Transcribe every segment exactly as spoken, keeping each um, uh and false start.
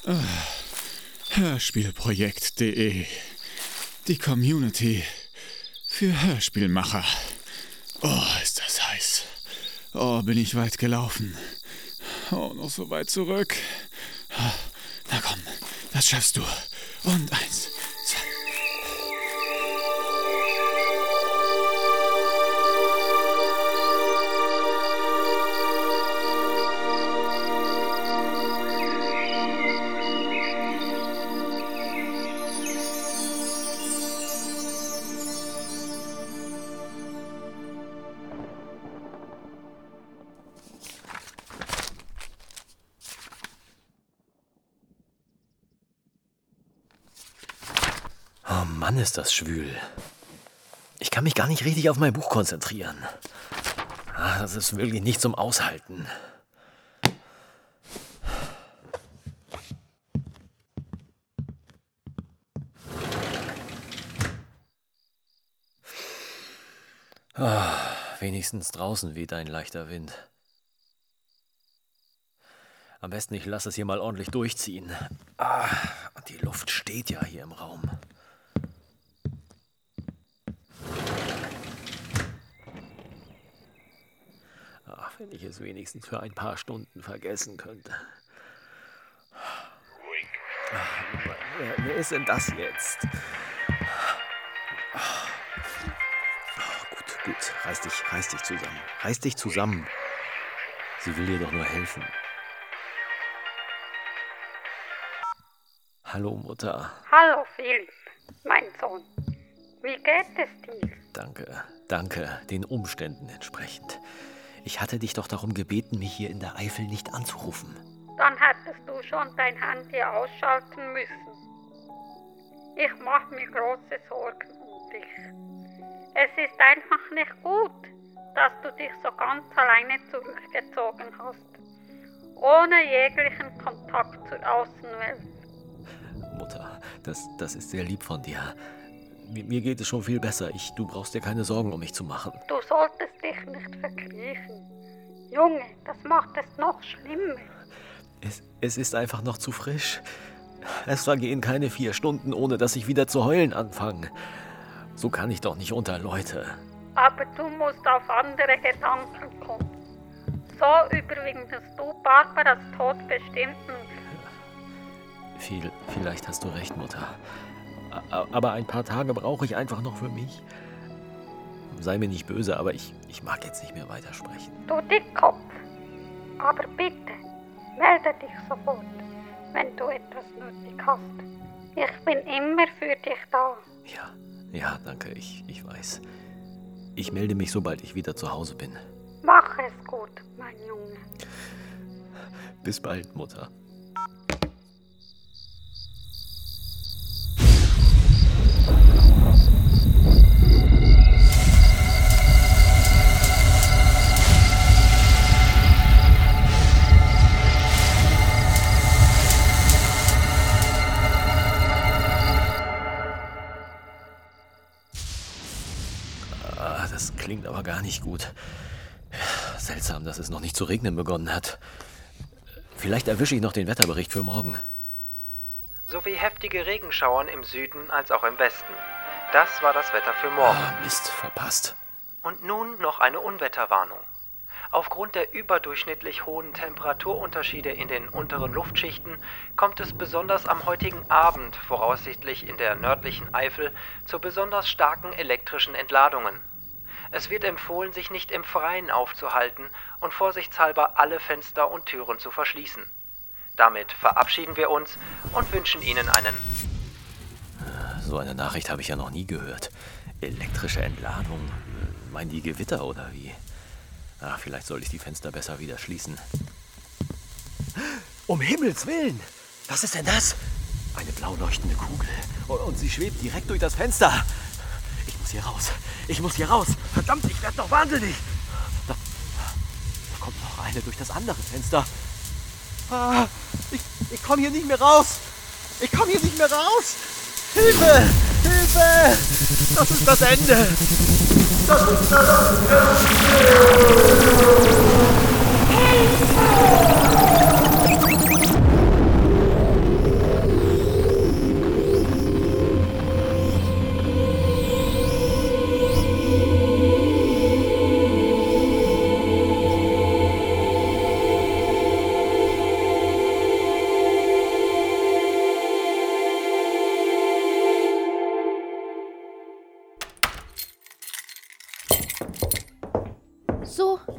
Hörspielprojekt punkt de. Die Community für Hörspielmacher. Oh, ist das heiß. Oh, bin ich weit gelaufen. Oh, noch so weit zurück. Na komm, das schaffst du. Und eins, zwei. Oh Mann, ist das schwül. Ich kann mich gar nicht richtig auf mein Buch konzentrieren. Ah, das ist wirklich nicht zum Aushalten. Ah, wenigstens draußen weht ein leichter Wind. Am besten ich lasse es hier mal ordentlich durchziehen. Ah, und die Luft steht ja hier im Raum. Ach, wenn ich es wenigstens für ein paar Stunden vergessen könnte. Ach, wer, wer ist denn das jetzt? Oh, gut, gut. Reiß dich, reiß dich zusammen. Reiß dich zusammen. Sie will dir doch nur helfen. Hallo, Mutter. Hallo, Philipp, mein Sohn. Wie geht es dir? Danke, danke, den Umständen entsprechend. Ich hatte dich doch darum gebeten, mich hier in der Eifel nicht anzurufen. Dann hättest du schon dein Handy ausschalten müssen. Ich mache mir große Sorgen um dich. Es ist einfach nicht gut, dass du dich so ganz alleine zurückgezogen hast, ohne jeglichen Kontakt zur Außenwelt. Mutter, das, das ist sehr lieb von dir. Mir, mir geht es schon viel besser. Ich, du brauchst dir keine Sorgen um mich zu machen. Du solltest dich nicht verkriechen. Junge, das macht es noch schlimmer. Es, es ist einfach noch zu frisch. Es vergehen keine vier Stunden, ohne dass ich wieder zu heulen anfange. So kann ich doch nicht unter Leute. Aber du musst auf andere Gedanken kommen. So überwindest du Barbaras Tod bestimmt nicht. Viel, vielleicht hast du recht, Mutter. Aber ein paar Tage brauche ich einfach noch für mich. Sei mir nicht böse, aber ich, ich mag jetzt nicht mehr weitersprechen. Du Dickkopf, aber bitte, melde dich sofort, wenn du etwas nötig hast. Ich bin immer für dich da. Ja, ja, danke, ich, ich weiß. Ich melde mich, sobald ich wieder zu Hause bin. Mach es gut, mein Junge. Bis bald, Mutter. Das klingt aber gar nicht gut. Seltsam, dass es noch nicht zu regnen begonnen hat. Vielleicht erwische ich noch den Wetterbericht für morgen. Sowie heftige Regenschauern im Süden als auch im Westen. Das war das Wetter für morgen. Ah, Mist, verpasst. Und nun noch eine Unwetterwarnung. Aufgrund der überdurchschnittlich hohen Temperaturunterschiede in den unteren Luftschichten kommt es besonders am heutigen Abend, voraussichtlich in der nördlichen Eifel, zu besonders starken elektrischen Entladungen. Es wird empfohlen, sich nicht im Freien aufzuhalten und vorsichtshalber alle Fenster und Türen zu verschließen. Damit verabschieden wir uns und wünschen Ihnen einen... So eine Nachricht habe ich ja noch nie gehört. Elektrische Entladung? Meinen die Gewitter oder wie? Ach, vielleicht soll ich die Fenster besser wieder schließen. Um Himmels Willen! Was ist denn das? Eine blau leuchtende Kugel. Und sie schwebt direkt durch das Fenster. Ich muss hier raus. Ich muss hier raus. Verdammt, ich werde noch wahnsinnig. Da, da kommt noch eine durch das andere Fenster. Ah, ich ich komme hier nicht mehr raus. Ich komme hier nicht mehr raus. Hilfe! Hilfe! Das ist das Ende. Das ist das Ende.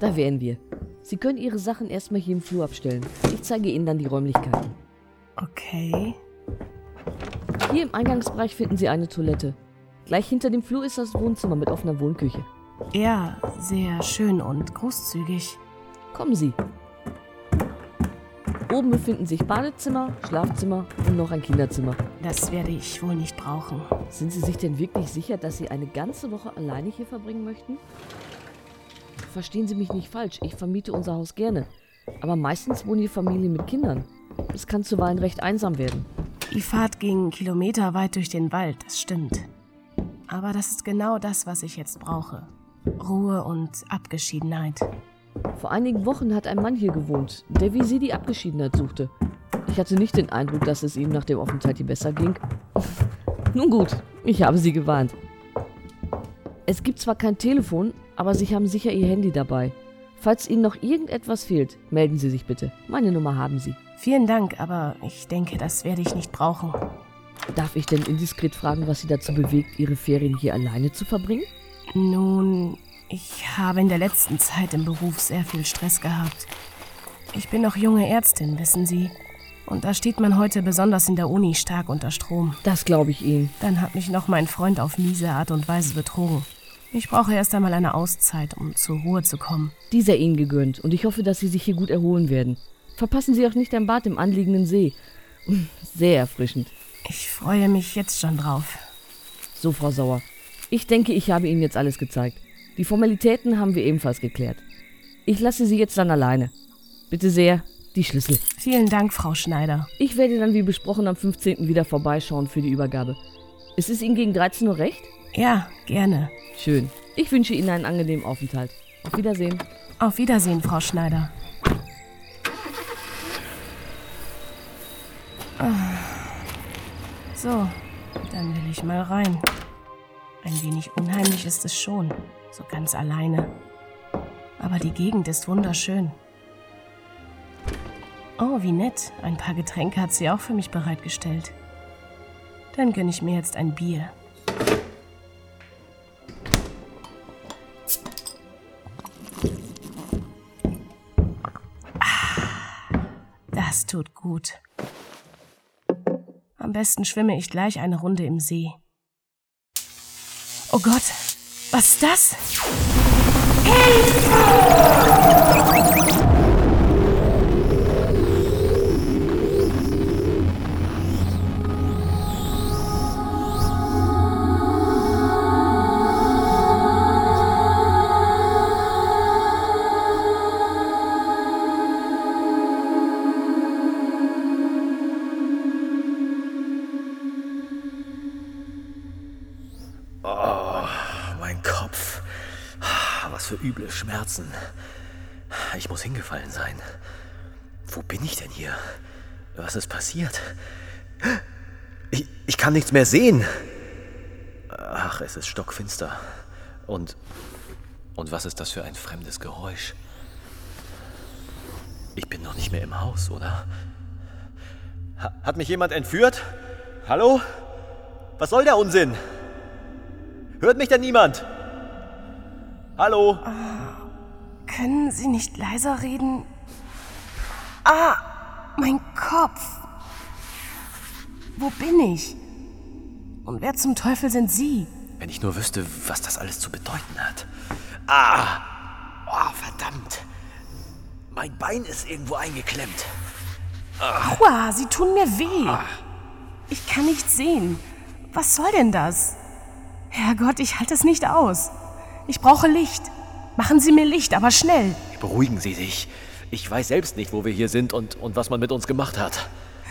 Da wären wir. Sie können Ihre Sachen erstmal hier im Flur abstellen. Ich zeige Ihnen dann die Räumlichkeiten. Okay. Hier im Eingangsbereich finden Sie eine Toilette. Gleich hinter dem Flur ist das Wohnzimmer mit offener Wohnküche. Ja, sehr schön und großzügig. Kommen Sie. Oben befinden sich Badezimmer, Schlafzimmer und noch ein Kinderzimmer. Das werde ich wohl nicht brauchen. Sind Sie sich denn wirklich sicher, dass Sie eine ganze Woche alleine hier verbringen möchten? Verstehen Sie mich nicht falsch, ich vermiete unser Haus gerne. Aber meistens wohnen hier Familien mit Kindern. Es kann zuweilen recht einsam werden. Die Fahrt ging kilometerweit durch den Wald, das stimmt. Aber das ist genau das, was ich jetzt brauche. Ruhe und Abgeschiedenheit. Vor einigen Wochen hat ein Mann hier gewohnt, der wie Sie die Abgeschiedenheit suchte. Ich hatte nicht den Eindruck, dass es ihm nach dem Aufenthalt hier besser ging. Nun gut, ich habe Sie gewarnt. Es gibt zwar kein Telefon, aber Sie haben sicher Ihr Handy dabei. Falls Ihnen noch irgendetwas fehlt, melden Sie sich bitte. Meine Nummer haben Sie. Vielen Dank, aber ich denke, das werde ich nicht brauchen. Darf ich denn indiskret fragen, was Sie dazu bewegt, Ihre Ferien hier alleine zu verbringen? Nun, ich habe in der letzten Zeit im Beruf sehr viel Stress gehabt. Ich bin noch junge Ärztin, wissen Sie. Und da steht man heute besonders in der Uni stark unter Strom. Das glaube ich Ihnen. Dann hat mich noch mein Freund auf miese Art und Weise betrogen. Ich brauche erst einmal eine Auszeit, um zur Ruhe zu kommen. Die sei Ihnen gegönnt und ich hoffe, dass Sie sich hier gut erholen werden. Verpassen Sie auch nicht ein Bad im anliegenden See. Sehr erfrischend. Ich freue mich jetzt schon drauf. So, Frau Sauer. Ich denke, ich habe Ihnen jetzt alles gezeigt. Die Formalitäten haben wir ebenfalls geklärt. Ich lasse Sie jetzt dann alleine. Bitte sehr, die Schlüssel. Vielen Dank, Frau Schneider. Ich werde dann wie besprochen am fünfzehnten wieder vorbeischauen für die Übergabe. Ist es Ihnen gegen dreizehn Uhr recht? Ja, gerne. Schön. Ich wünsche Ihnen einen angenehmen Aufenthalt. Auf Wiedersehen. Auf Wiedersehen, Frau Schneider. So, dann will ich mal rein. Ein wenig unheimlich ist es schon, so ganz alleine. Aber die Gegend ist wunderschön. Oh, wie nett. Ein paar Getränke hat sie auch für mich bereitgestellt. Dann gönne ich mir jetzt ein Bier. Ah, das tut gut. Am besten schwimme ich gleich eine Runde im See. Oh Gott, was ist das? Was für üble Schmerzen. Ich muss hingefallen sein. Wo bin ich denn hier? Was ist passiert? Ich, ich kann nichts mehr sehen. Ach, es ist stockfinster. Und, und was ist das für ein fremdes Geräusch? Ich bin noch nicht mehr im Haus, oder? Ha, hat mich jemand entführt? Hallo? Was soll der Unsinn? Hört mich denn niemand? Hallo? Oh, können Sie nicht leiser reden? Ah, mein Kopf. Wo bin ich? Und wer zum Teufel sind Sie? Wenn ich nur wüsste, was das alles zu bedeuten hat. Ah! Oh, verdammt. Mein Bein ist irgendwo eingeklemmt. Ah. Aua, Sie tun mir weh. Ah. Ich kann nichts sehen. Was soll denn das? Herrgott, ich halte es nicht aus. Ich brauche Licht. Machen Sie mir Licht, aber schnell. Beruhigen Sie sich. Ich weiß selbst nicht, wo wir hier sind und, und was man mit uns gemacht hat.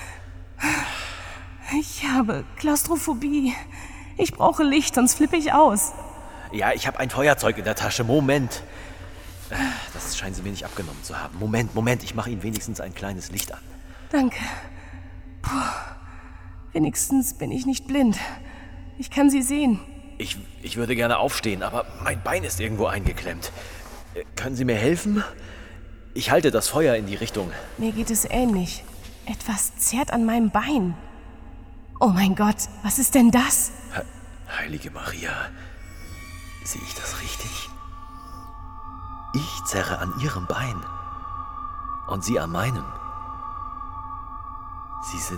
Ich habe Klaustrophobie. Ich brauche Licht, sonst flippe ich aus. Ja, ich habe ein Feuerzeug in der Tasche. Moment. Das scheinen Sie mir nicht abgenommen zu haben. Moment, Moment. Ich mache Ihnen wenigstens ein kleines Licht an. Danke. Puh. Wenigstens bin ich nicht blind. Ich kann Sie sehen. Ich, ich würde gerne aufstehen, aber mein Bein ist irgendwo eingeklemmt. Können Sie mir helfen? Ich halte das Feuer in die Richtung. Mir geht es ähnlich. Etwas zerrt an meinem Bein. Oh mein Gott, was ist denn das? He- Heilige Maria, sehe ich das richtig? Ich Ich zerre an ihrem Bein und sie an meinem. Sie sind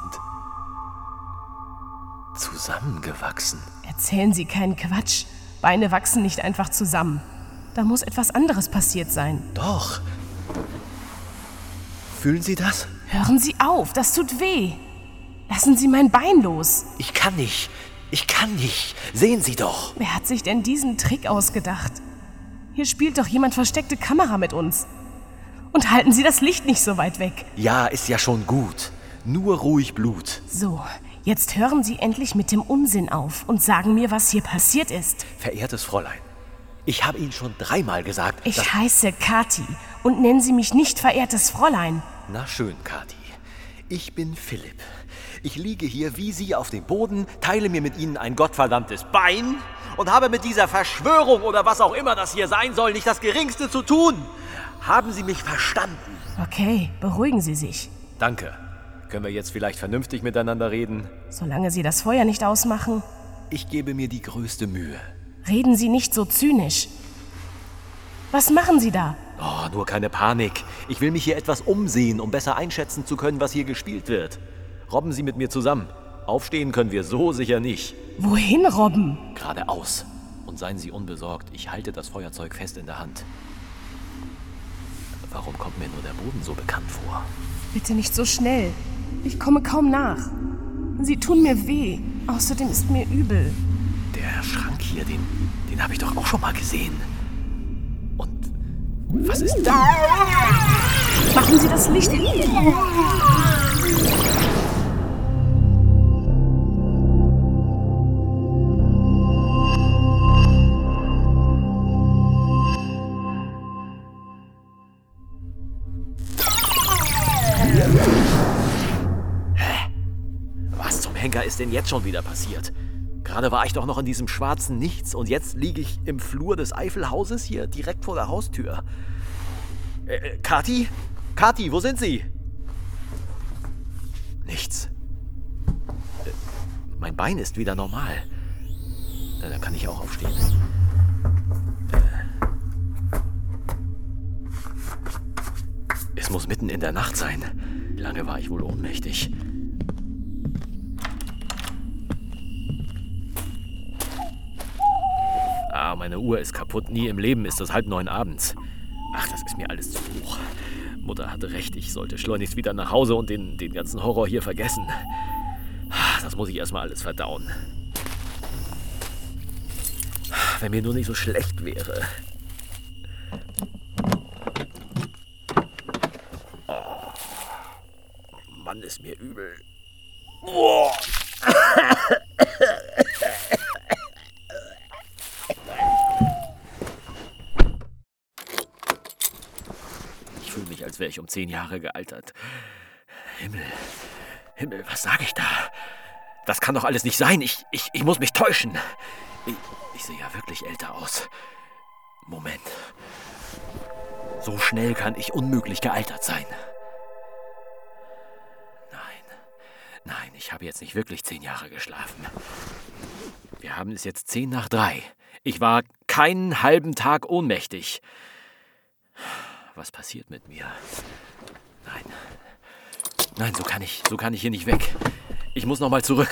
zusammengewachsen. Erzählen Sie keinen Quatsch. Beine wachsen nicht einfach zusammen. Da muss etwas anderes passiert sein. Doch. Fühlen Sie das? Hören Sie auf, das tut weh. Lassen Sie mein Bein los. Ich kann nicht. Ich kann nicht. Sehen Sie doch. Wer hat sich denn diesen Trick ausgedacht? Hier spielt doch jemand versteckte Kamera mit uns. Und halten Sie das Licht nicht so weit weg. Ja, ist ja schon gut. Nur ruhig Blut. So, jetzt hören Sie endlich mit dem Unsinn auf und sagen mir, was hier passiert ist. Verehrtes Fräulein, ich habe Ihnen schon dreimal gesagt, Ich dass... heiße Kathi und nennen Sie mich nicht verehrtes Fräulein. Na schön, Kathi. Ich bin Philipp. Ich liege hier wie Sie auf dem Boden, teile mir mit Ihnen ein gottverdammtes Bein und habe mit dieser Verschwörung oder was auch immer das hier sein soll, nicht das Geringste zu tun. Haben Sie mich verstanden? Okay, beruhigen Sie sich. Danke. Können wir jetzt vielleicht vernünftig miteinander reden? Solange Sie das Feuer nicht ausmachen, Ich gebe mir die größte Mühe. reden Sie nicht so zynisch. Was machen Sie da? Oh, nur keine Panik. Ich will mich hier etwas umsehen, um besser einschätzen zu können, was hier gespielt wird. Robben Sie mit mir zusammen. Aufstehen können wir so sicher nicht. Wohin robben? Geradeaus. Und seien Sie unbesorgt, ich halte das Feuerzeug fest in der Hand. Warum kommt mir nur der Boden so bekannt vor? Bitte nicht so schnell. Ich komme kaum nach. Sie tun mir weh. Außerdem ist mir übel. Der Schrank hier, den, den habe ich doch auch schon mal gesehen. Und was ist da? Machen Sie das Licht. Was zum Henker ist denn jetzt schon wieder passiert? Gerade war ich doch noch in diesem schwarzen Nichts und jetzt liege ich im Flur des Eifelhauses hier direkt vor der Haustür. Äh, Kathi? Kathi, wo sind Sie? Nichts. Äh, mein Bein ist wieder normal. Na, dann kann ich auch aufstehen. Äh, es muss mitten in der Nacht sein. Lange war ich wohl ohnmächtig. Ah, meine Uhr ist kaputt. Nie im Leben ist es halb neun abends. Ach, das ist mir alles zu hoch. Mutter hatte recht, ich sollte schleunigst wieder nach Hause und den, den ganzen Horror hier vergessen. Das muss ich erstmal alles verdauen. Wenn mir nur nicht so schlecht wäre. Oh, Mann, ist mir übel. Oh. Ich fühle mich, als wäre ich um zehn Jahre gealtert. Himmel, Himmel, was sage ich da? Das kann doch alles nicht sein. Ich, ich, ich muss mich täuschen. Ich, ich sehe ja wirklich älter aus. Moment. So schnell kann ich unmöglich gealtert sein. Nein, nein, ich habe jetzt nicht wirklich zehn Jahre geschlafen. Wir haben es jetzt zehn nach drei. Ich war keinen halben Tag ohnmächtig. Was passiert mit mir? Nein. Nein, so kann ich, so kann ich hier nicht weg. Ich muss noch mal zurück.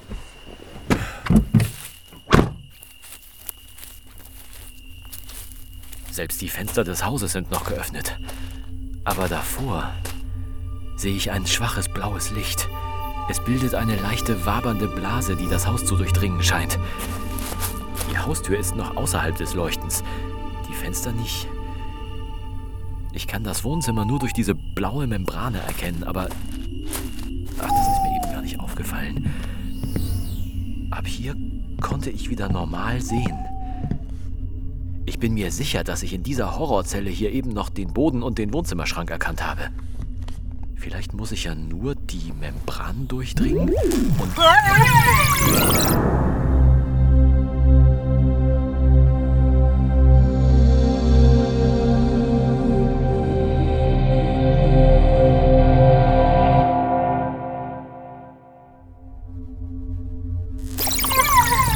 Selbst die Fenster des Hauses sind noch geöffnet. Aber davor sehe ich ein schwaches blaues Licht. Es bildet eine leichte wabernde Blase, die das Haus zu durchdringen scheint. Die Haustür ist noch außerhalb des Leuchtens, die Fenster nicht. Ich kann das Wohnzimmer nur durch diese blaue Membrane erkennen, aber... Ach, das ist mir eben gar nicht aufgefallen. Ab hier konnte ich wieder normal sehen. Ich bin mir sicher, dass ich in dieser Horrorzelle hier eben noch den Boden und den Wohnzimmerschrank erkannt habe. Vielleicht muss ich ja nur die Membran durchdringen und...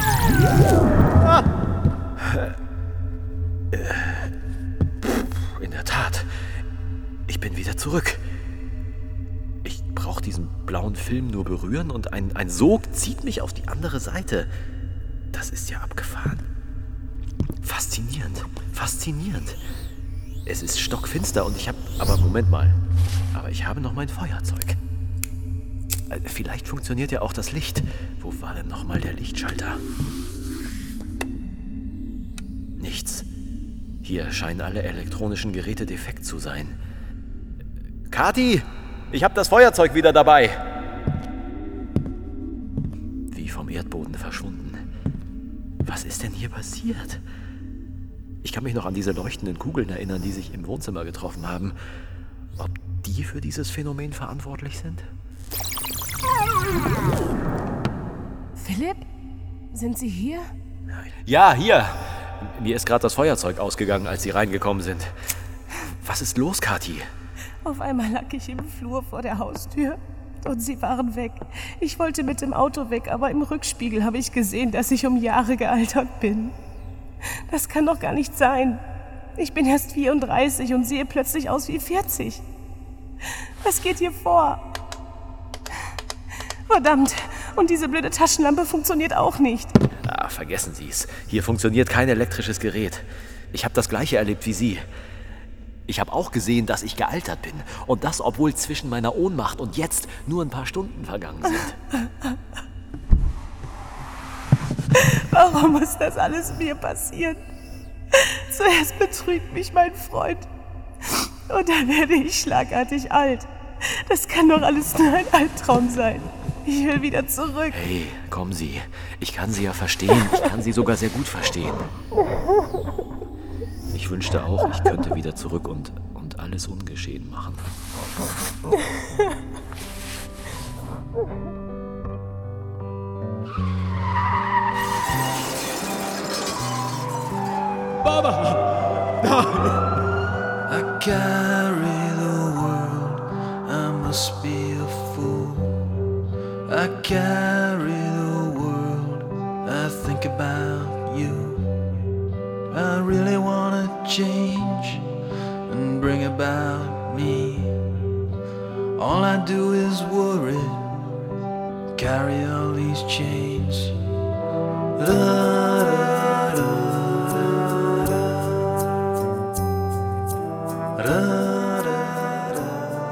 In diesem blauen Film nur berühren und ein, ein Sog zieht mich auf die andere Seite. Das ist ja abgefahren. Faszinierend, faszinierend. Es ist stockfinster und ich habe... Aber Moment mal. Aber ich habe noch mein Feuerzeug. Vielleicht funktioniert ja auch das Licht. Wo war denn nochmal der Lichtschalter? Nichts. Hier scheinen alle elektronischen Geräte defekt zu sein. Kathi, ich habe das Feuerzeug wieder dabei. Wie vom Erdboden verschwunden. Was ist denn hier passiert? Ich kann mich noch an diese leuchtenden Kugeln erinnern, die sich im Wohnzimmer getroffen haben. Ob die für dieses Phänomen verantwortlich sind? Philipp? Sind Sie hier? Ja, hier. Mir ist gerade das Feuerzeug ausgegangen, als Sie reingekommen sind. Was ist los, Kathi? Auf einmal lag ich im Flur vor der Haustür und Sie waren weg. Ich wollte mit dem Auto weg, aber im Rückspiegel habe ich gesehen, dass ich um Jahre gealtert bin. Das kann doch gar nicht sein. Ich bin erst vierunddreißig und sehe plötzlich aus wie vierzig. Was geht hier vor? Verdammt, und diese blöde Taschenlampe funktioniert auch nicht. Ah, vergessen Sie es. Hier funktioniert kein elektrisches Gerät. Ich habe das Gleiche erlebt wie Sie. Ich habe auch gesehen, dass ich gealtert bin. Und das, obwohl zwischen meiner Ohnmacht und jetzt nur ein paar Stunden vergangen sind. Warum muss das alles mir passieren? Zuerst betrügt mich mein Freund. Und dann werde ich schlagartig alt. Das kann doch alles nur ein Albtraum sein. Ich will wieder zurück. Hey, kommen Sie. Ich kann Sie ja verstehen. Ich kann Sie sogar sehr gut verstehen. Ich wünschte auch, ich könnte wieder zurück und, und alles ungeschehen machen. Baba! Nein! I carry the world, I must be a fool. I carry the world, I think about you. I really wanna change and bring about me. All I do is worry, carry all these chains. Da, da, da, da, da, da,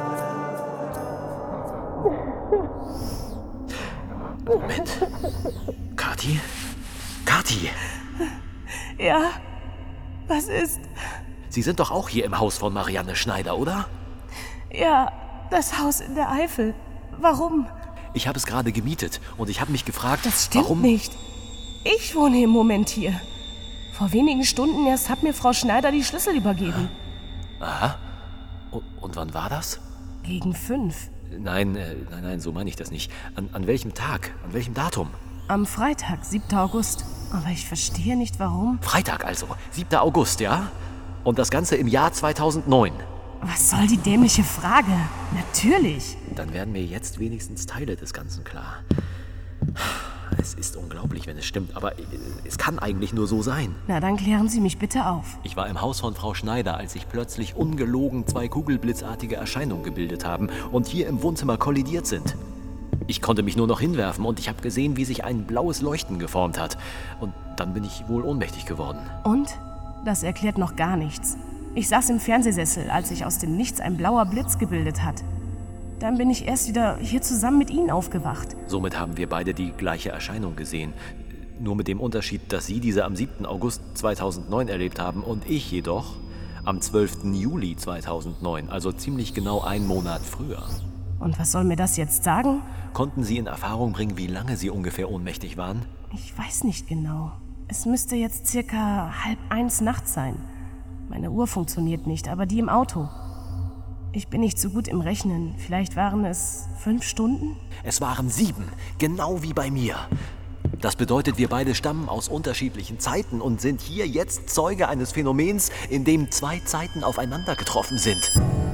da. Moment. Kathi? Kathi! Ja, was ist? Sie sind doch auch hier im Haus von Marianne Schneider, oder? Ja, das Haus in der Eifel. Warum? Ich habe es gerade gemietet und ich habe mich gefragt, Das stimmt warum... nicht. Ich wohne im Moment hier. Vor wenigen Stunden erst hat mir Frau Schneider die Schlüssel übergeben. Aha. Und, und wann war das? Gegen fünf. Nein, äh, nein, nein, so meine ich das nicht. An, an welchem Tag? An welchem Datum? Am Freitag, siebter August. Aber ich verstehe nicht, warum. Freitag also, siebter August, ja? Und das Ganze im Jahr zweitausendneun. Was soll die dämliche Frage? Natürlich. Dann werden mir jetzt wenigstens Teile des Ganzen klar. Es ist unglaublich, wenn es stimmt, aber es kann eigentlich nur so sein. Na, dann klären Sie mich bitte auf. Ich war im Haus von Frau Schneider, als sich plötzlich ungelogen zwei kugelblitzartige Erscheinungen gebildet haben und hier im Wohnzimmer kollidiert sind. Ich konnte mich nur noch hinwerfen und ich habe gesehen, wie sich ein blaues Leuchten geformt hat. Und dann bin ich wohl ohnmächtig geworden. Und? Das erklärt noch gar nichts. Ich saß im Fernsehsessel, als sich aus dem Nichts ein blauer Blitz gebildet hat. Dann bin ich erst wieder hier zusammen mit Ihnen aufgewacht. Somit haben wir beide die gleiche Erscheinung gesehen. Nur mit dem Unterschied, dass Sie diese am siebten August zweitausendneun erlebt haben und ich jedoch am zwölften Juli zweitausendneun, also ziemlich genau einen Monat früher. Und was soll mir das jetzt sagen? Konnten Sie in Erfahrung bringen, wie lange Sie ungefähr ohnmächtig waren? Ich weiß nicht genau. Es müsste jetzt circa halb eins nachts sein. Meine Uhr funktioniert nicht, aber die im Auto. Ich bin nicht so gut im Rechnen. Vielleicht waren es fünf Stunden? Es waren sieben, genau wie bei mir. Das bedeutet, wir beide stammen aus unterschiedlichen Zeiten und sind hier jetzt Zeuge eines Phänomens, in dem zwei Zeiten aufeinander getroffen sind.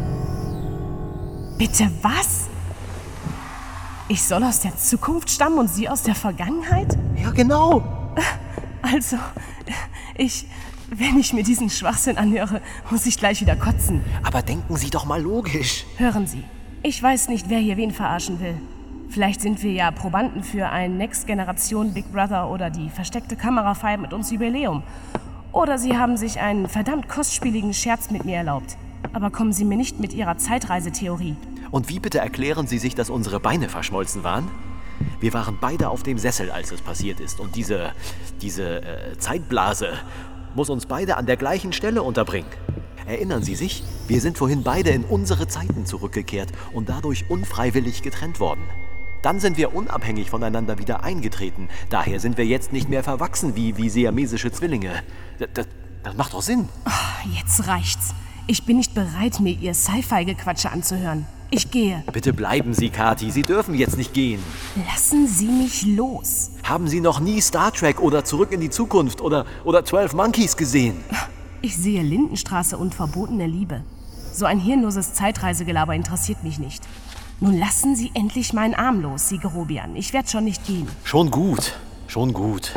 Bitte was? Ich soll aus der Zukunft stammen und Sie aus der Vergangenheit? Ja, genau. Also, ich... Wenn ich mir diesen Schwachsinn anhöre, muss ich gleich wieder kotzen. Aber denken Sie doch mal logisch. Hören Sie, Ich weiß nicht, wer hier wen verarschen will. Vielleicht sind wir ja Probanden für ein Next-Generation Big Brother oder die versteckte Kamera feiert mit uns Jubiläum. Oder Sie haben sich einen verdammt kostspieligen Scherz mit mir erlaubt. Aber kommen Sie mir nicht mit Ihrer Zeitreisetheorie. Und wie bitte erklären Sie sich, dass unsere Beine verschmolzen waren? Wir waren beide auf dem Sessel, als es passiert ist. Und diese, diese äh, Zeitblase muss uns beide an der gleichen Stelle unterbringen. Erinnern Sie sich? Wir sind vorhin beide in unsere Zeiten zurückgekehrt und dadurch unfreiwillig getrennt worden. Dann sind wir unabhängig voneinander wieder eingetreten. Daher sind wir jetzt nicht mehr verwachsen wie, wie siamesische Zwillinge. Das, das, das macht doch Sinn. Oh, jetzt reicht's. Ich bin nicht bereit, mir Ihr Sci-Fi-Gequatsche anzuhören. Ich gehe. Bitte bleiben Sie, Kathi. Sie dürfen jetzt nicht gehen. Lassen Sie mich los. Haben Sie noch nie Star Trek oder Zurück in die Zukunft oder, oder zwölf Monkeys gesehen? Ich sehe Lindenstraße und verbotene Liebe. So ein hirnloses Zeitreisegelaber interessiert mich nicht. Nun lassen Sie endlich meinen Arm los, Sigerobian. Ich werde schon nicht gehen. Schon gut, schon gut.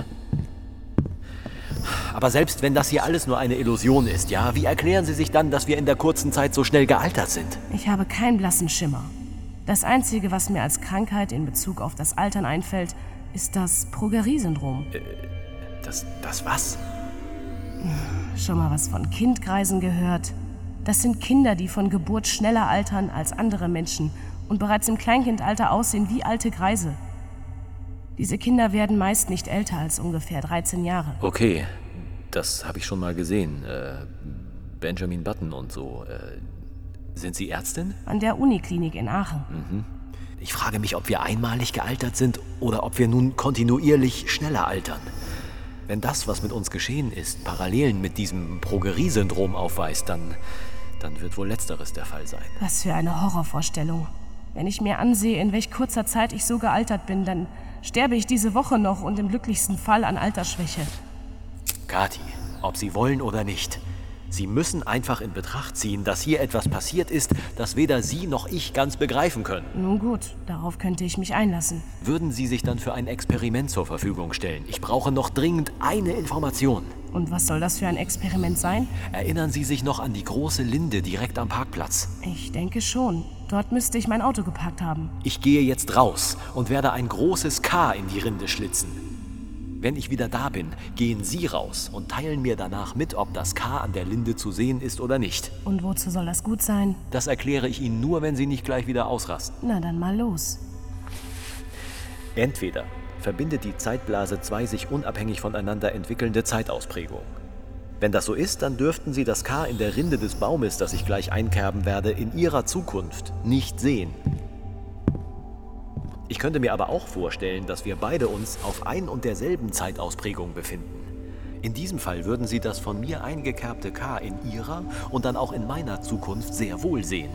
Aber selbst wenn das hier alles nur eine Illusion ist, ja, wie erklären Sie sich dann, dass wir in der kurzen Zeit so schnell gealtert sind? Ich habe keinen blassen Schimmer. Das Einzige, was mir als Krankheit in Bezug auf das Altern einfällt, ist das Progerie-Syndrom. Äh, das, das was? Schon mal was von Kindgreisen gehört? Das sind Kinder, die von Geburt schneller altern als andere Menschen und bereits im Kleinkindalter aussehen wie alte Greise. Diese Kinder werden meist nicht älter als ungefähr dreizehn Jahre. Okay, das habe ich schon mal gesehen. Äh, Benjamin Button und so. Äh, sind Sie Ärztin? An der Uniklinik in Aachen. Mhm. Ich frage mich, ob wir einmalig gealtert sind oder ob wir nun kontinuierlich schneller altern. Wenn das, was mit uns geschehen ist, Parallelen mit diesem Progerie-Syndrom aufweist, dann, dann wird wohl Letzteres der Fall sein. Was für eine Horrorvorstellung. Wenn ich mir ansehe, in welch kurzer Zeit ich so gealtert bin, dann sterbe ich diese Woche noch und im glücklichsten Fall an Altersschwäche. Kathi, ob Sie wollen oder nicht, Sie müssen einfach in Betracht ziehen, dass hier etwas passiert ist, das weder Sie noch ich ganz begreifen können. Nun gut, darauf könnte ich mich einlassen. Würden Sie sich dann für ein Experiment zur Verfügung stellen? Ich brauche noch dringend eine Information. Und was soll das für ein Experiment sein? Erinnern Sie sich noch an die große Linde direkt am Parkplatz? Ich denke schon. Dort müsste ich mein Auto geparkt haben. Ich gehe jetzt raus und werde ein großes K in die Rinde schlitzen. Wenn ich wieder da bin, gehen Sie raus und teilen mir danach mit, ob das K an der Linde zu sehen ist oder nicht. Und wozu soll das gut sein? Das erkläre ich Ihnen nur, wenn Sie nicht gleich wieder ausrasten. Na dann mal los. Entweder verbindet die Zeitblase zwei sich unabhängig voneinander entwickelnde Zeitausprägungen. Wenn das so ist, dann dürften Sie das K in der Rinde des Baumes, das ich gleich einkerben werde, in Ihrer Zukunft nicht sehen. Ich könnte mir aber auch vorstellen, dass wir beide uns auf ein und derselben Zeitausprägung befinden. In diesem Fall würden Sie das von mir eingekerbte K in Ihrer und dann auch in meiner Zukunft sehr wohl sehen.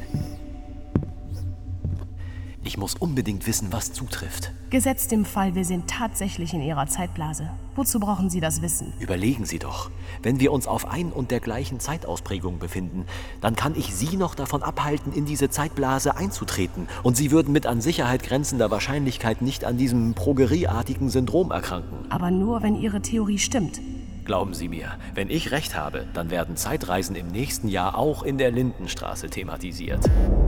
Ich muss unbedingt wissen, was zutrifft. Gesetzt im Fall, wir sind tatsächlich in Ihrer Zeitblase. Wozu brauchen Sie das Wissen? Überlegen Sie doch, wenn wir uns auf ein und der gleichen Zeitausprägung befinden, dann kann ich Sie noch davon abhalten, in diese Zeitblase einzutreten. Und Sie würden mit an Sicherheit grenzender Wahrscheinlichkeit nicht an diesem progerieartigen Syndrom erkranken. Aber nur, wenn Ihre Theorie stimmt. Glauben Sie mir, wenn ich recht habe, dann werden Zeitreisen im nächsten Jahr auch in der Lindenstraße thematisiert.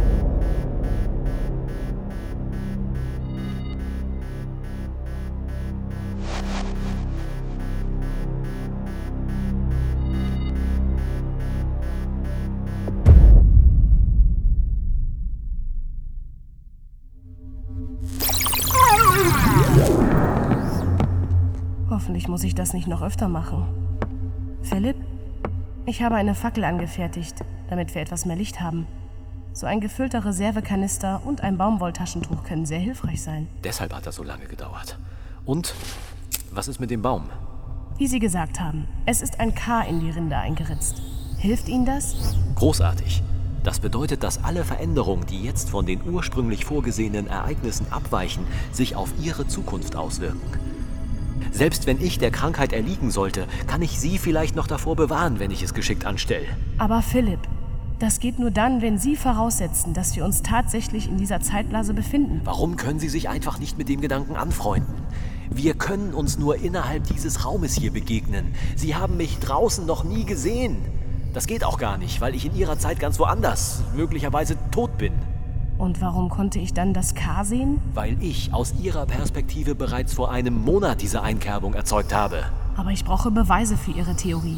Hoffentlich muss ich das nicht noch öfter machen. Philipp, ich habe eine Fackel angefertigt, damit wir etwas mehr Licht haben. So ein gefüllter Reservekanister und ein Baumwolltaschentuch können sehr hilfreich sein. Deshalb hat das so lange gedauert. Und was ist mit dem Baum? Wie Sie gesagt haben, es ist ein K in die Rinde eingeritzt. Hilft Ihnen das? Großartig. Das bedeutet, dass alle Veränderungen, die jetzt von den ursprünglich vorgesehenen Ereignissen abweichen, sich auf Ihre Zukunft auswirken. Selbst wenn ich der Krankheit erliegen sollte, kann ich Sie vielleicht noch davor bewahren, wenn ich es geschickt anstelle. Aber Philipp, das geht nur dann, wenn Sie voraussetzen, dass wir uns tatsächlich in dieser Zeitblase befinden. Warum können Sie sich einfach nicht mit dem Gedanken anfreunden? Wir können uns nur innerhalb dieses Raumes hier begegnen. Sie haben mich draußen noch nie gesehen. Das geht auch gar nicht, weil ich in Ihrer Zeit ganz woanders, möglicherweise tot bin. Und warum konnte ich dann das K sehen? Weil ich aus Ihrer Perspektive bereits vor einem Monat diese Einkerbung erzeugt habe. Aber ich brauche Beweise für Ihre Theorie.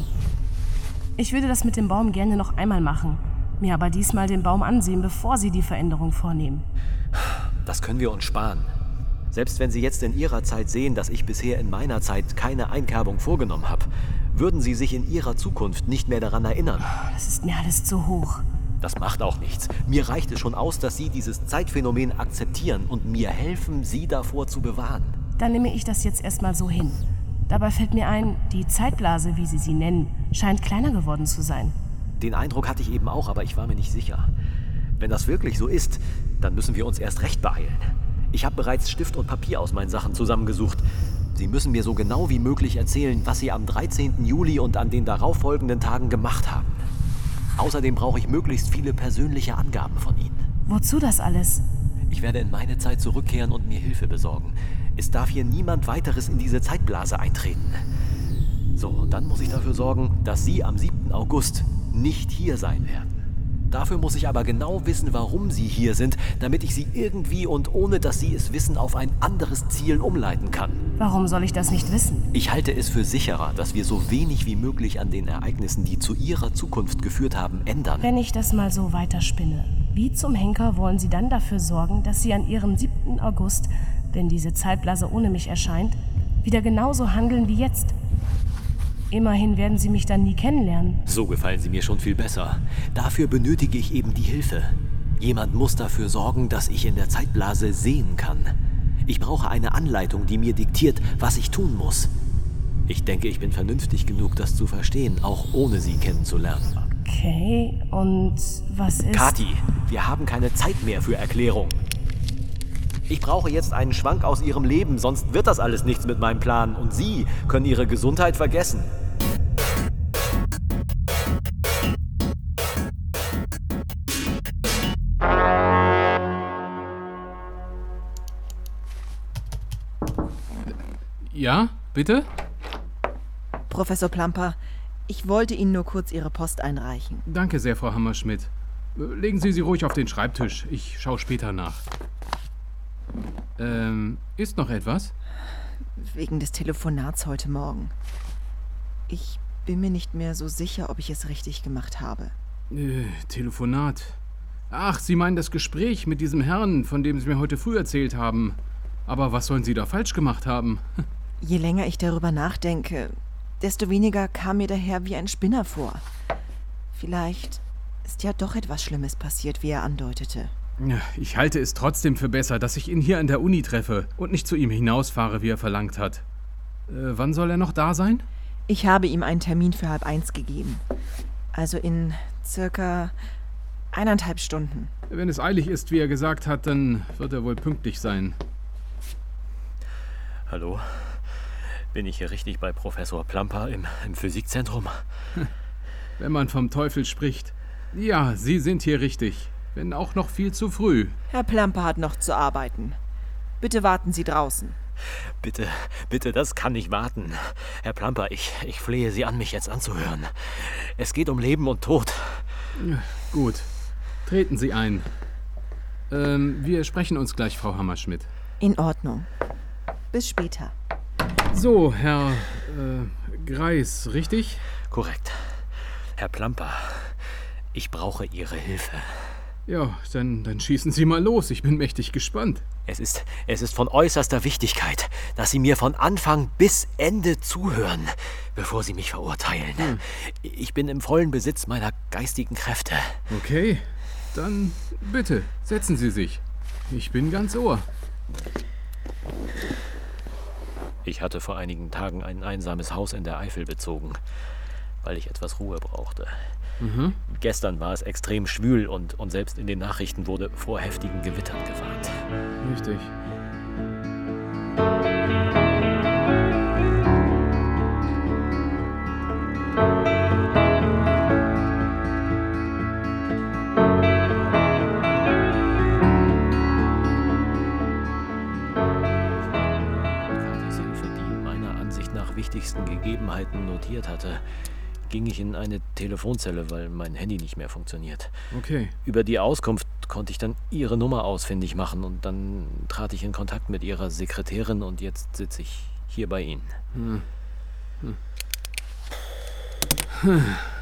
Ich würde das mit dem Baum gerne noch einmal machen, mir aber diesmal den Baum ansehen, bevor Sie die Veränderung vornehmen. Das können wir uns sparen. Selbst wenn Sie jetzt in Ihrer Zeit sehen, dass ich bisher in meiner Zeit keine Einkerbung vorgenommen habe, würden Sie sich in Ihrer Zukunft nicht mehr daran erinnern. Das ist mir alles zu hoch. Das macht auch nichts. Mir reicht es schon aus, dass Sie dieses Zeitphänomen akzeptieren und mir helfen, Sie davor zu bewahren. Dann nehme ich das jetzt erstmal so hin. Dabei fällt mir ein, die Zeitblase, wie Sie sie nennen, scheint kleiner geworden zu sein. Den Eindruck hatte ich eben auch, aber ich war mir nicht sicher. Wenn das wirklich so ist, dann müssen wir uns erst recht beeilen. Ich habe bereits Stift und Papier aus meinen Sachen zusammengesucht. Sie müssen mir so genau wie möglich erzählen, was Sie am dreizehnten Juli und an den darauffolgenden Tagen gemacht haben. Außerdem brauche ich möglichst viele persönliche Angaben von Ihnen. Wozu das alles? Ich werde in meine Zeit zurückkehren und mir Hilfe besorgen. Es darf hier niemand weiteres in diese Zeitblase eintreten. So, und dann muss ich dafür sorgen, dass Sie am siebten August nicht hier sein werden. Dafür muss ich aber genau wissen, warum Sie hier sind, damit ich Sie irgendwie und ohne, dass Sie es wissen, auf ein anderes Ziel umleiten kann. Warum soll ich das nicht wissen? Ich halte es für sicherer, dass wir so wenig wie möglich an den Ereignissen, die zu Ihrer Zukunft geführt haben, ändern. Wenn ich das mal so weiterspinne, wie zum Henker wollen Sie dann dafür sorgen, dass Sie an Ihrem siebten August, wenn diese Zeitblase ohne mich erscheint, wieder genauso handeln wie jetzt? Immerhin werden Sie mich dann nie kennenlernen. So gefallen Sie mir schon viel besser. Dafür benötige ich eben die Hilfe. Jemand muss dafür sorgen, dass ich in der Zeitblase sehen kann. Ich brauche eine Anleitung, die mir diktiert, was ich tun muss. Ich denke, ich bin vernünftig genug, das zu verstehen, auch ohne Sie kennenzulernen. Okay, und was ist... Kathi, wir haben keine Zeit mehr für Erklärung. Ich brauche jetzt einen Schwank aus Ihrem Leben, sonst wird das alles nichts mit meinem Plan. Und Sie können Ihre Gesundheit vergessen. Ja, bitte? Professor Plumper, ich wollte Ihnen nur kurz Ihre Post einreichen. Danke sehr, Frau Hammerschmidt. Legen Sie sie ruhig auf den Schreibtisch. Ich schaue später nach. Ähm, ist noch etwas? Wegen des Telefonats heute Morgen. Ich bin mir nicht mehr so sicher, ob ich es richtig gemacht habe. Äh, Telefonat. Ach, Sie meinen das Gespräch mit diesem Herrn, von dem Sie mir heute früh erzählt haben. Aber was sollen Sie da falsch gemacht haben? Je länger ich darüber nachdenke, desto weniger kam mir daher wie ein Spinner vor. Vielleicht ist ja doch etwas Schlimmes passiert, wie er andeutete. Ich halte es trotzdem für besser, dass ich ihn hier an der Uni treffe und nicht zu ihm hinausfahre, wie er verlangt hat. Äh, wann soll er noch da sein? Ich habe ihm einen Termin für halb eins gegeben. Also in circa eineinhalb Stunden. Wenn es eilig ist, wie er gesagt hat, dann wird er wohl pünktlich sein. Hallo? Bin ich hier richtig bei Professor Plumper im, im Physikzentrum? Wenn man vom Teufel spricht. Ja, Sie sind hier richtig. Wenn auch noch viel zu früh. Herr Plumper hat noch zu arbeiten. Bitte warten Sie draußen. Bitte, bitte, das kann nicht warten. Herr Plumper, ich, ich flehe Sie an, mich jetzt anzuhören. Es geht um Leben und Tod. Ja, gut. Treten Sie ein. Ähm, wir sprechen uns gleich, Frau Hammerschmidt. In Ordnung. Bis später. So, Herr äh, Greis, richtig? Korrekt. Herr Plumper, ich brauche Ihre Hilfe. Ja, dann, dann schießen Sie mal los. Ich bin mächtig gespannt. Es ist, es ist von äußerster Wichtigkeit, dass Sie mir von Anfang bis Ende zuhören, bevor Sie mich verurteilen. Hm. Ich bin im vollen Besitz meiner geistigen Kräfte. Okay, dann bitte, setzen Sie sich. Ich bin ganz Ohr. Ich hatte vor einigen Tagen ein einsames Haus in der Eifel bezogen, weil ich etwas Ruhe brauchte. Mhm. Gestern war es extrem schwül und, und selbst in den Nachrichten wurde vor heftigen Gewittern gewarnt. Richtig. Kathis Hilfe, die meiner Ansicht nach wichtigsten Gegebenheiten notiert hatte, ging ich in eine Telefonzelle, weil mein Handy nicht mehr funktioniert. Okay. Über die Auskunft dort konnte ich dann ihre Nummer ausfindig machen und dann trat ich in Kontakt mit ihrer Sekretärin und jetzt sitze ich hier bei Ihnen. Hm. Hm.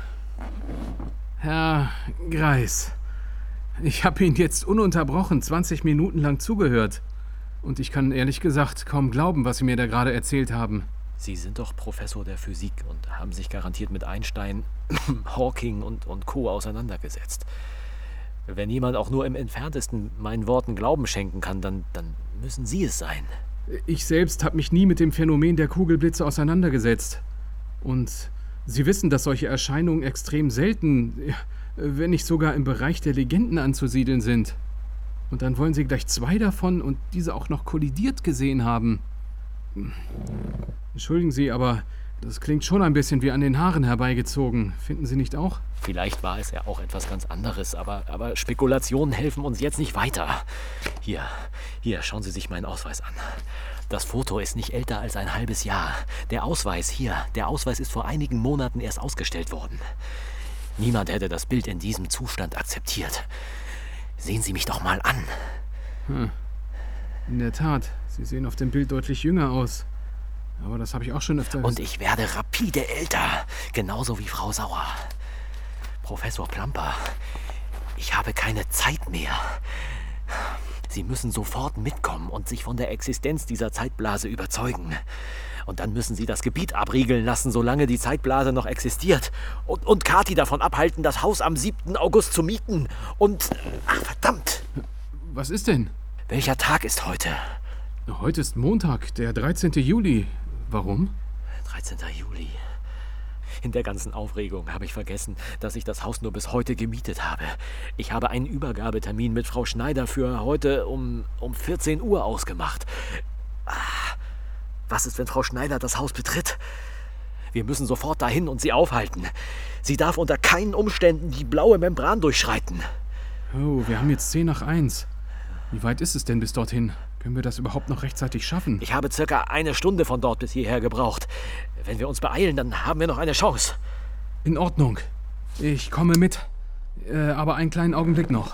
Herr Greis, ich habe Ihnen jetzt ununterbrochen zwanzig Minuten lang zugehört. Und ich kann ehrlich gesagt kaum glauben, was Sie mir da gerade erzählt haben. Sie sind doch Professor der Physik und haben sich garantiert mit Einstein, Hawking und, und Co. auseinandergesetzt. Wenn jemand auch nur im Entferntesten meinen Worten Glauben schenken kann, dann, dann müssen Sie es sein. Ich selbst habe mich nie mit dem Phänomen der Kugelblitze auseinandergesetzt. Und Sie wissen, dass solche Erscheinungen extrem selten, wenn nicht sogar im Bereich der Legenden anzusiedeln sind. Und dann wollen Sie gleich zwei davon und diese auch noch kollidiert gesehen haben. Entschuldigen Sie, aber das klingt schon ein bisschen wie an den Haaren herbeigezogen. Finden Sie nicht auch? Vielleicht war es ja auch etwas ganz anderes, aber, aber Spekulationen helfen uns jetzt nicht weiter. Hier, hier, schauen Sie sich meinen Ausweis an. Das Foto ist nicht älter als ein halbes Jahr. Der Ausweis hier, der Ausweis ist vor einigen Monaten erst ausgestellt worden. Niemand hätte das Bild in diesem Zustand akzeptiert. Sehen Sie mich doch mal an. Hm. In der Tat, Sie sehen auf dem Bild deutlich jünger aus. Aber das habe ich auch schon öfter Und ich werde rapide älter, genauso wie Frau Sauer. Professor Plumper, ich habe keine Zeit mehr. Sie müssen sofort mitkommen und sich von der Existenz dieser Zeitblase überzeugen. Und dann müssen Sie das Gebiet abriegeln lassen, solange die Zeitblase noch existiert. Und, und Kathi davon abhalten, das Haus am siebten August zu mieten. Und... Ach, verdammt! Was ist denn? Welcher Tag ist heute? Heute ist Montag, der dreizehnten Juli. Warum? dreizehnten Juli. In der ganzen Aufregung habe ich vergessen, dass ich das Haus nur bis heute gemietet habe. Ich habe einen Übergabetermin mit Frau Schneider für heute um, um vierzehn Uhr ausgemacht. Ah, was ist, wenn Frau Schneider das Haus betritt? Wir müssen sofort dahin und sie aufhalten. Sie darf unter keinen Umständen die blaue Membran durchschreiten. Oh, wir haben jetzt zehn nach eins. Wie weit ist es denn bis dorthin? Können wir das überhaupt noch rechtzeitig schaffen? Ich habe circa eine Stunde von dort bis hierher gebraucht. Wenn wir uns beeilen, dann haben wir noch eine Chance. In Ordnung. Ich komme mit. Äh, aber einen kleinen Augenblick noch.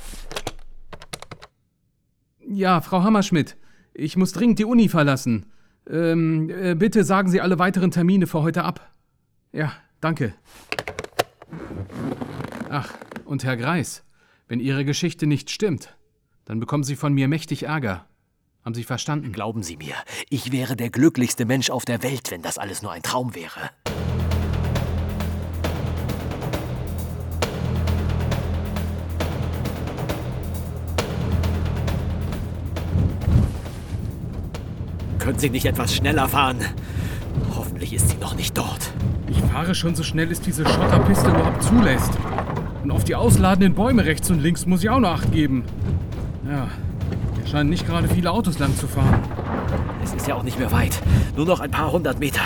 Ja, Frau Hammerschmidt, ich muss dringend die Uni verlassen. Ähm, äh, bitte sagen Sie alle weiteren Termine für heute ab. Ja, danke. Ach, und Herr Greis, wenn Ihre Geschichte nicht stimmt, dann bekommen Sie von mir mächtig Ärger. Haben Sie verstanden? Glauben Sie mir, ich wäre der glücklichste Mensch auf der Welt, wenn das alles nur ein Traum wäre. Können Sie nicht etwas schneller fahren? Hoffentlich ist sie noch nicht dort. Ich fahre schon so schnell, es diese Schotterpiste überhaupt zulässt. Und auf die ausladenden Bäume rechts und links muss ich auch noch Acht geben. Ja, hier scheinen nicht gerade viele Autos lang zu fahren. Es ist ja auch nicht mehr weit. Nur noch ein paar hundert Meter.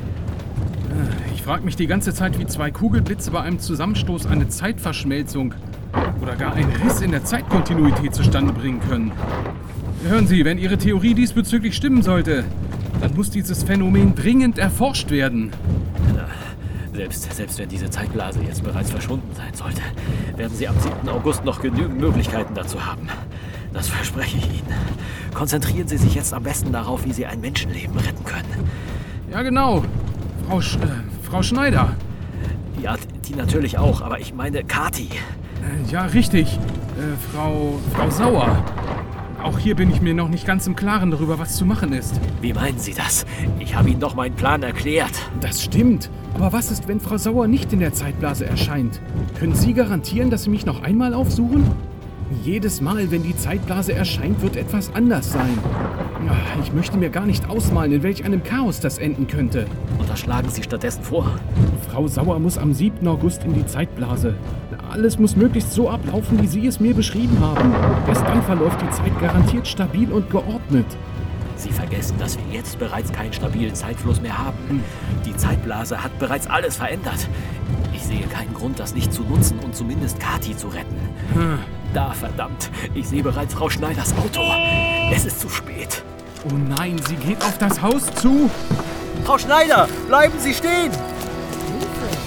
Ich frage mich die ganze Zeit, wie zwei Kugelblitze bei einem Zusammenstoß eine Zeitverschmelzung oder gar einen Riss in der Zeitkontinuität zustande bringen können. Hören Sie, wenn Ihre Theorie diesbezüglich stimmen sollte, dann muss dieses Phänomen dringend erforscht werden. Selbst, selbst wenn diese Zeitblase jetzt bereits verschwunden sein sollte, werden Sie am siebten August noch genügend Möglichkeiten dazu haben. Das verspreche ich Ihnen. Konzentrieren Sie sich jetzt am besten darauf, wie Sie ein Menschenleben retten können. Ja, genau. Frau, Sch äh, Frau Schneider. Ja, die natürlich auch, aber ich meine Kathi. Äh, ja, richtig. Äh, Frau, Frau Sauer. Auch hier bin ich mir noch nicht ganz im Klaren darüber, was zu machen ist. Wie meinen Sie das? Ich habe Ihnen doch meinen Plan erklärt. Das stimmt. Aber was ist, wenn Frau Sauer nicht in der Zeitblase erscheint? Können Sie garantieren, dass Sie mich noch einmal aufsuchen? Jedes Mal, wenn die Zeitblase erscheint, wird etwas anders sein. Ich möchte mir gar nicht ausmalen, in welch einem Chaos das enden könnte. Und was schlagen Sie stattdessen vor? Frau Sauer muss am siebten August in die Zeitblase. Alles muss möglichst so ablaufen, wie Sie es mir beschrieben haben. Erst dann verläuft die Zeit garantiert stabil und geordnet. Sie vergessen, dass wir jetzt bereits keinen stabilen Zeitfluss mehr haben. Die Zeitblase hat bereits alles verändert. Ich sehe keinen Grund, das nicht zu nutzen und zumindest Kathi zu retten. Hm. Da, verdammt. Ich sehe bereits Frau Schneiders Auto. Es ist zu spät. Oh nein, sie geht auf das Haus zu. Frau Schneider, bleiben Sie stehen! Hilfe! Was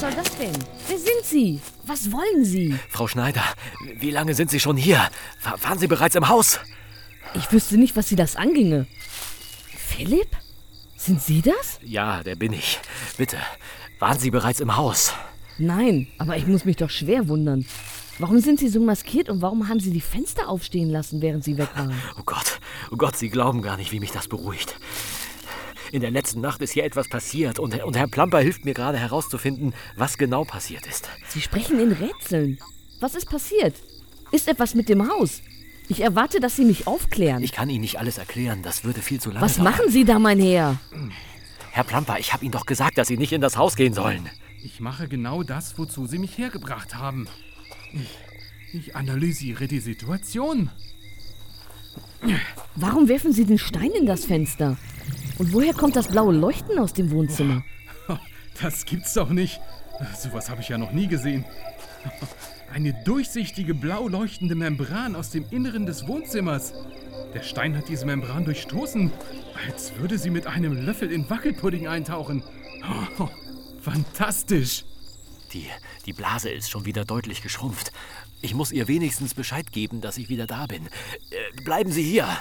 Was soll das denn? Wer sind Sie? Was wollen Sie? Frau Schneider, wie lange sind Sie schon hier? Waren Sie bereits im Haus? Ich wüsste nicht, was Sie das anginge. Philipp? Sind Sie das? Ja, der bin ich. Bitte, waren Sie bereits im Haus? Nein, aber ich muss mich doch schwer wundern. Warum sind Sie so maskiert und warum haben Sie die Fenster aufstehen lassen, während Sie weg waren? Oh Gott, oh Gott, Sie glauben gar nicht, wie mich das beruhigt. In der letzten Nacht ist hier etwas passiert und, und Herr Plumper hilft mir gerade herauszufinden, was genau passiert ist. Sie sprechen in Rätseln. Was ist passiert? Ist etwas mit dem Haus? Ich erwarte, dass Sie mich aufklären. Ich kann Ihnen nicht alles erklären, das würde viel zu lange Was dauern. machen Sie da, mein Herr? Herr Plumper, ich habe Ihnen doch gesagt, dass Sie nicht in das Haus gehen sollen. Ich mache genau das, wozu Sie mich hergebracht haben. Ich, ich analysiere die Situation. Warum werfen Sie den Stein in das Fenster? Und woher kommt das blaue Leuchten aus dem Wohnzimmer? Das gibt's doch nicht. Sowas habe ich ja noch nie gesehen. Eine durchsichtige, blau leuchtende Membran aus dem Inneren des Wohnzimmers. Der Stein hat diese Membran durchstoßen, als würde sie mit einem Löffel in Wackelpudding eintauchen. Oh, fantastisch. Die, die Blase ist schon wieder deutlich geschrumpft. Ich muss ihr wenigstens Bescheid geben, dass ich wieder da bin. Äh, bleiben Sie hier.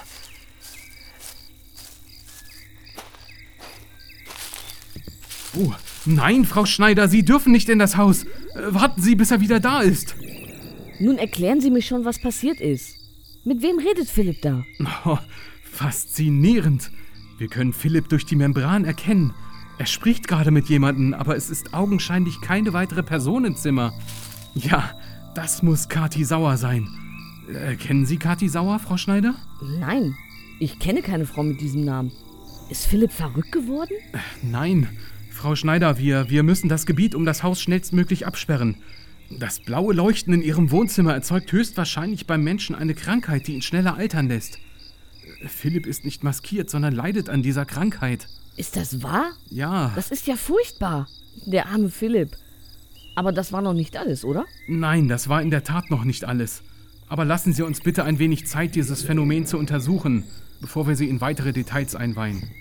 Oh, nein, Frau Schneider, Sie dürfen nicht in das Haus. Äh, warten Sie, bis er wieder da ist. Nun erklären Sie mir schon, was passiert ist. Mit wem redet Philipp da? Oh, faszinierend. Wir können Philipp durch die Membran erkennen. Er spricht gerade mit jemandem, aber es ist augenscheinlich keine weitere Person im Zimmer. Ja, das muss Kathi Sauer sein. Äh, kennen Sie Kathi Sauer, Frau Schneider? Nein, ich kenne keine Frau mit diesem Namen. Ist Philipp verrückt geworden? Äh, nein, Frau Schneider, wir, wir müssen das Gebiet um das Haus schnellstmöglich absperren. Das blaue Leuchten in Ihrem Wohnzimmer erzeugt höchstwahrscheinlich beim Menschen eine Krankheit, die ihn schneller altern lässt. Äh, Philipp ist nicht maskiert, sondern leidet an dieser Krankheit. Ist das wahr? Ja. Das ist ja furchtbar. Der arme Philipp. Aber das war noch nicht alles, oder? Nein, das war in der Tat noch nicht alles. Aber lassen Sie uns bitte ein wenig Zeit, dieses Phänomen zu untersuchen, bevor wir Sie in weitere Details einweihen.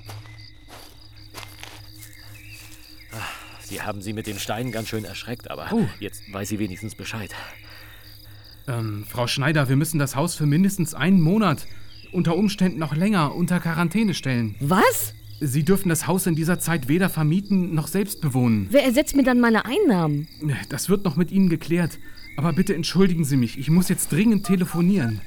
Sie haben sie mit den Steinen ganz schön erschreckt, aber oh. Jetzt weiß sie wenigstens Bescheid. Ähm, Frau Schneider, wir müssen das Haus für mindestens einen Monat, unter Umständen noch länger, unter Quarantäne stellen. Was? Sie dürfen das Haus in dieser Zeit weder vermieten noch selbst bewohnen. Wer ersetzt mir dann meine Einnahmen? Das wird noch mit Ihnen geklärt. Aber bitte entschuldigen Sie mich, ich muss jetzt dringend telefonieren.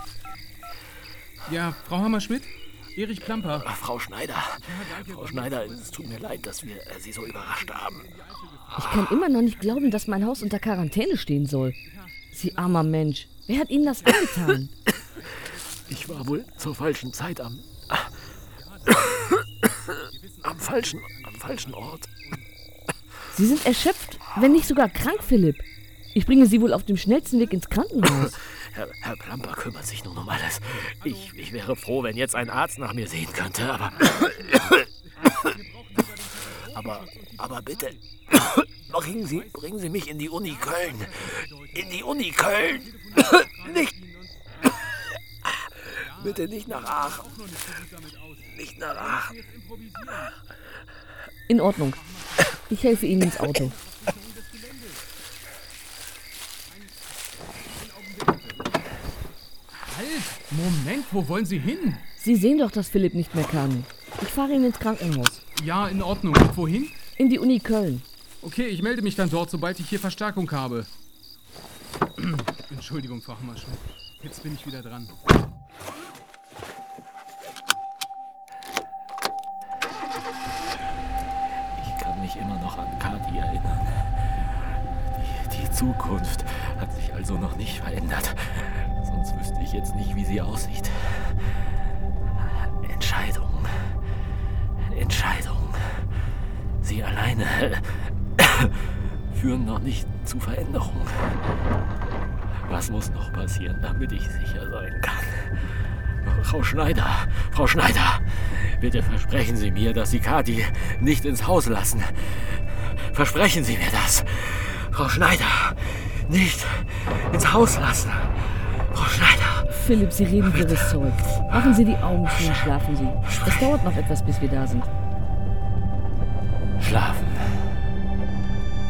Ja, Frau Hammerschmidt? Erich Plumper. Ach, Frau Schneider. Ja, Frau Schneider, es tut mir leid, dass wir äh, Sie so überrascht haben. Ich kann immer noch nicht glauben, dass mein Haus unter Quarantäne stehen soll. Sie armer Mensch. Wer hat Ihnen das angetan? Ich war wohl zur falschen Zeit am... am falschen, am falschen Ort. Sie sind erschöpft, wenn nicht sogar krank, Philipp. Ich bringe Sie wohl auf dem schnellsten Weg ins Krankenhaus. Herr, Herr Plumper kümmert sich nun um alles. Ich, ich wäre froh, wenn jetzt ein Arzt nach mir sehen könnte, aber... aber, aber bitte, bringen Sie, bringen Sie mich in die Uni Köln. In die Uni Köln. Nicht... Bitte nicht nach Aachen. Nicht nach Aachen. In Ordnung. Ich helfe Ihnen ins Auto. Halt! Moment, wo wollen Sie hin? Sie sehen doch, dass Philipp nicht mehr kann. Ich fahre ihn ins Krankenhaus. Ja, in Ordnung. Und wohin? In die Uni Köln. Okay, ich melde mich dann dort, sobald ich hier Verstärkung habe. Entschuldigung, Frau Hammerschmidt. Jetzt bin ich wieder dran. Ich kann mich immer noch an Kathi erinnern. Die, die Zukunft hat sich also noch nicht verändert. Sonst wüsste ich jetzt nicht, wie sie aussieht. Entscheidung. Entscheidung. Sie alleine führen noch nicht zu Veränderung. Was muss noch passieren, damit ich sicher sein kann? Frau Schneider, Frau Schneider, bitte versprechen Sie mir, dass Sie Kathi nicht ins Haus lassen. Versprechen Sie mir das. Frau Schneider, nicht ins Haus lassen. Frau Schneider. Philipp, Sie reden wirres Zeug. Machen Sie die Augen zu und schlafen Sie. Es dauert noch etwas, bis wir da sind. Schlafen.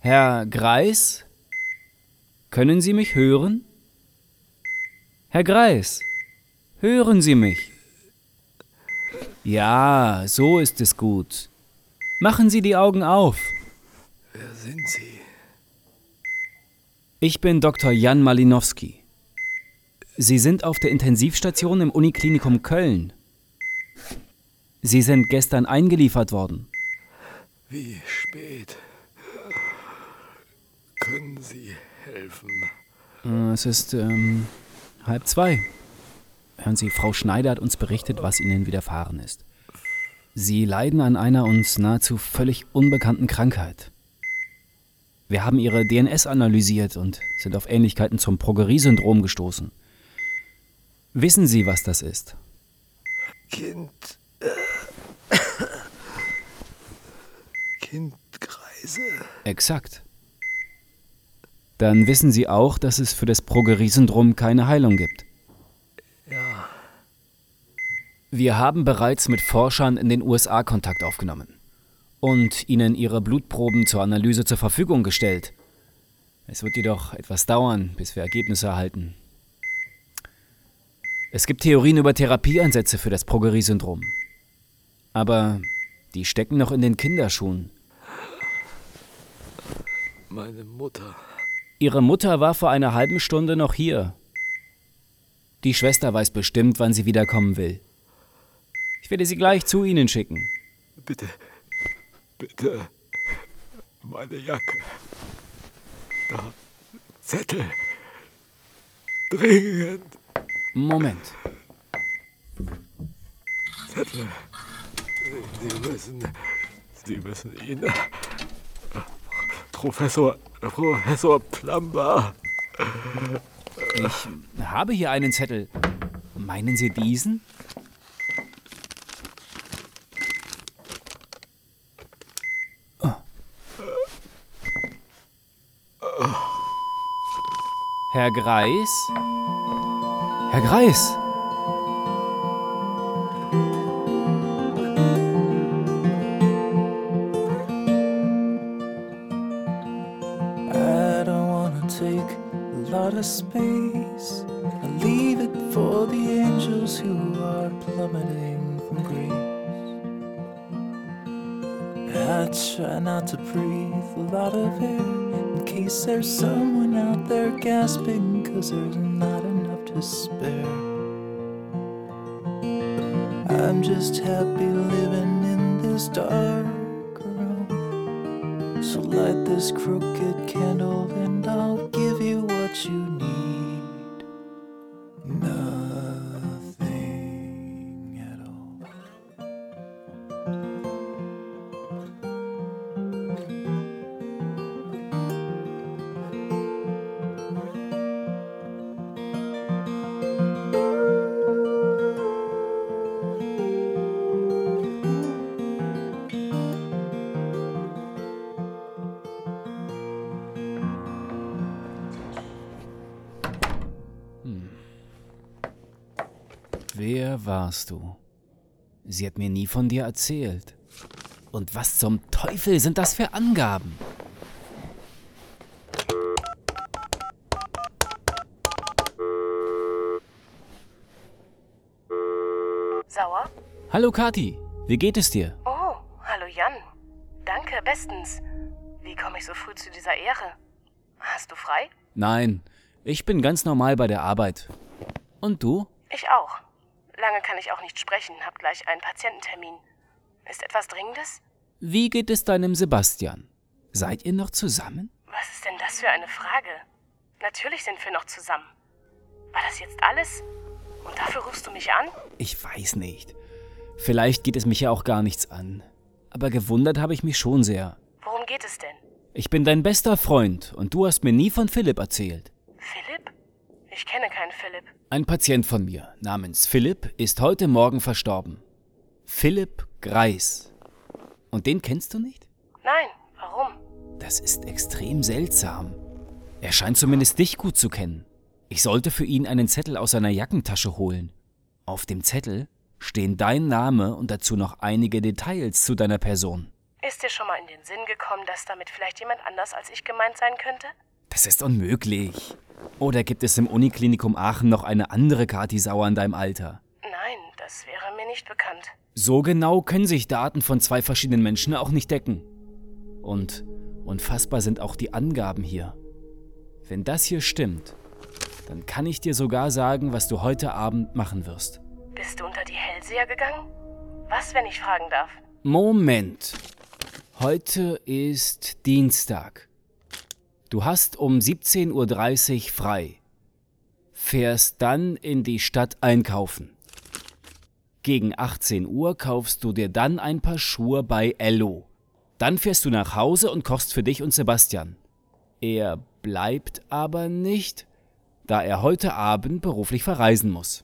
Herr Greis? Können Sie mich hören? Herr Greis, hören Sie mich? Ja, so ist es gut. Machen Sie die Augen auf. Wer sind Sie? Ich bin Doktor Jan Malinowski. Sie sind auf der Intensivstation im Uniklinikum Köln. Sie sind gestern eingeliefert worden. Wie spät? Können Sie helfen? Es ist ähm, halb zwei. Hören Sie, Frau Schneider hat uns berichtet, was Ihnen widerfahren ist. Sie leiden an einer uns nahezu völlig unbekannten Krankheit. Wir haben Ihre D N S analysiert und sind auf Ähnlichkeiten zum Progerie-Syndrom gestoßen. Wissen Sie, was das ist? Kind. Kindkreise. Exakt. Dann wissen Sie auch, dass es für das Progerie-Syndrom keine Heilung gibt. Ja. Wir haben bereits mit Forschern in den U S A Kontakt aufgenommen und ihnen ihre Blutproben zur Analyse zur Verfügung gestellt. Es wird jedoch etwas dauern, bis wir Ergebnisse erhalten. Es gibt Theorien über Therapieansätze für das Progerie-Syndrom. Aber die stecken noch in den Kinderschuhen. Meine Mutter. Ihre Mutter war vor einer halben Stunde noch hier. Die Schwester weiß bestimmt, wann sie wiederkommen will. Ich werde sie gleich zu Ihnen schicken. Bitte, bitte, meine Jacke. Da, Zettel. Dringend. Moment. Zettel. Sie müssen, Sie müssen ihn, Professor, Professor Plumber. Ich habe hier einen Zettel. Meinen Sie diesen? Oh. Herr Greis? Herr Greis! I don't wanna take a lot of space. I leave it for the angels who are plummeting from grace. I try not to breathe a lot of air in case there's someone out there gasping, 'cause there's not enough to spare. I'm just happy living in this dark room. So light this crooked candle and I'll give you what you need. Nothing at all. Wer warst du? Sie hat mir nie von dir erzählt. Und was zum Teufel sind das für Angaben? Sauer? Hallo Kathi, wie geht es dir? Oh, hallo Jan. Danke, bestens. Wie komme ich so früh zu dieser Ehre? Hast du frei? Nein, ich bin ganz normal bei der Arbeit. Und du? Ich auch. Lange kann ich auch nicht sprechen, hab gleich einen Patiententermin. Ist etwas Dringendes? Wie geht es deinem Sebastian? Seid ihr noch zusammen? Was ist denn das für eine Frage? Natürlich sind wir noch zusammen. War das jetzt alles? Und dafür rufst du mich an? Ich weiß nicht. Vielleicht geht es mich ja auch gar nichts an. Aber gewundert habe ich mich schon sehr. Worum geht es denn? Ich bin dein bester Freund und du hast mir nie von Philipp erzählt. Philipp? Ich kenne keinen Philipp. Ein Patient von mir namens Philipp ist heute Morgen verstorben. Philipp Greis. Und den kennst du nicht? Nein, warum? Das ist extrem seltsam. Er scheint zumindest dich gut zu kennen. Ich sollte für ihn einen Zettel aus seiner Jackentasche holen. Auf dem Zettel stehen dein Name und dazu noch einige Details zu deiner Person. Ist Ist dir schon mal in den Sinn gekommen, dass damit vielleicht jemand anders als ich gemeint sein könnte? Das ist unmöglich. Oder gibt es im Uniklinikum Aachen noch eine andere Kathi Sauer in deinem Alter? Nein, das wäre mir nicht bekannt. So genau können sich Daten von zwei verschiedenen Menschen auch nicht decken. Und unfassbar sind auch die Angaben hier. Wenn das hier stimmt, dann kann ich dir sogar sagen, was du heute Abend machen wirst. Bist du unter die Hellseher gegangen? Was, wenn ich fragen darf? Moment. Heute ist Dienstag. Du hast um siebzehn Uhr dreißig frei. Fährst dann in die Stadt einkaufen. Gegen achtzehn Uhr kaufst du dir dann ein paar Schuhe bei Ello. Dann fährst du nach Hause und kochst für dich und Sebastian. Er bleibt aber nicht, da er heute Abend beruflich verreisen muss.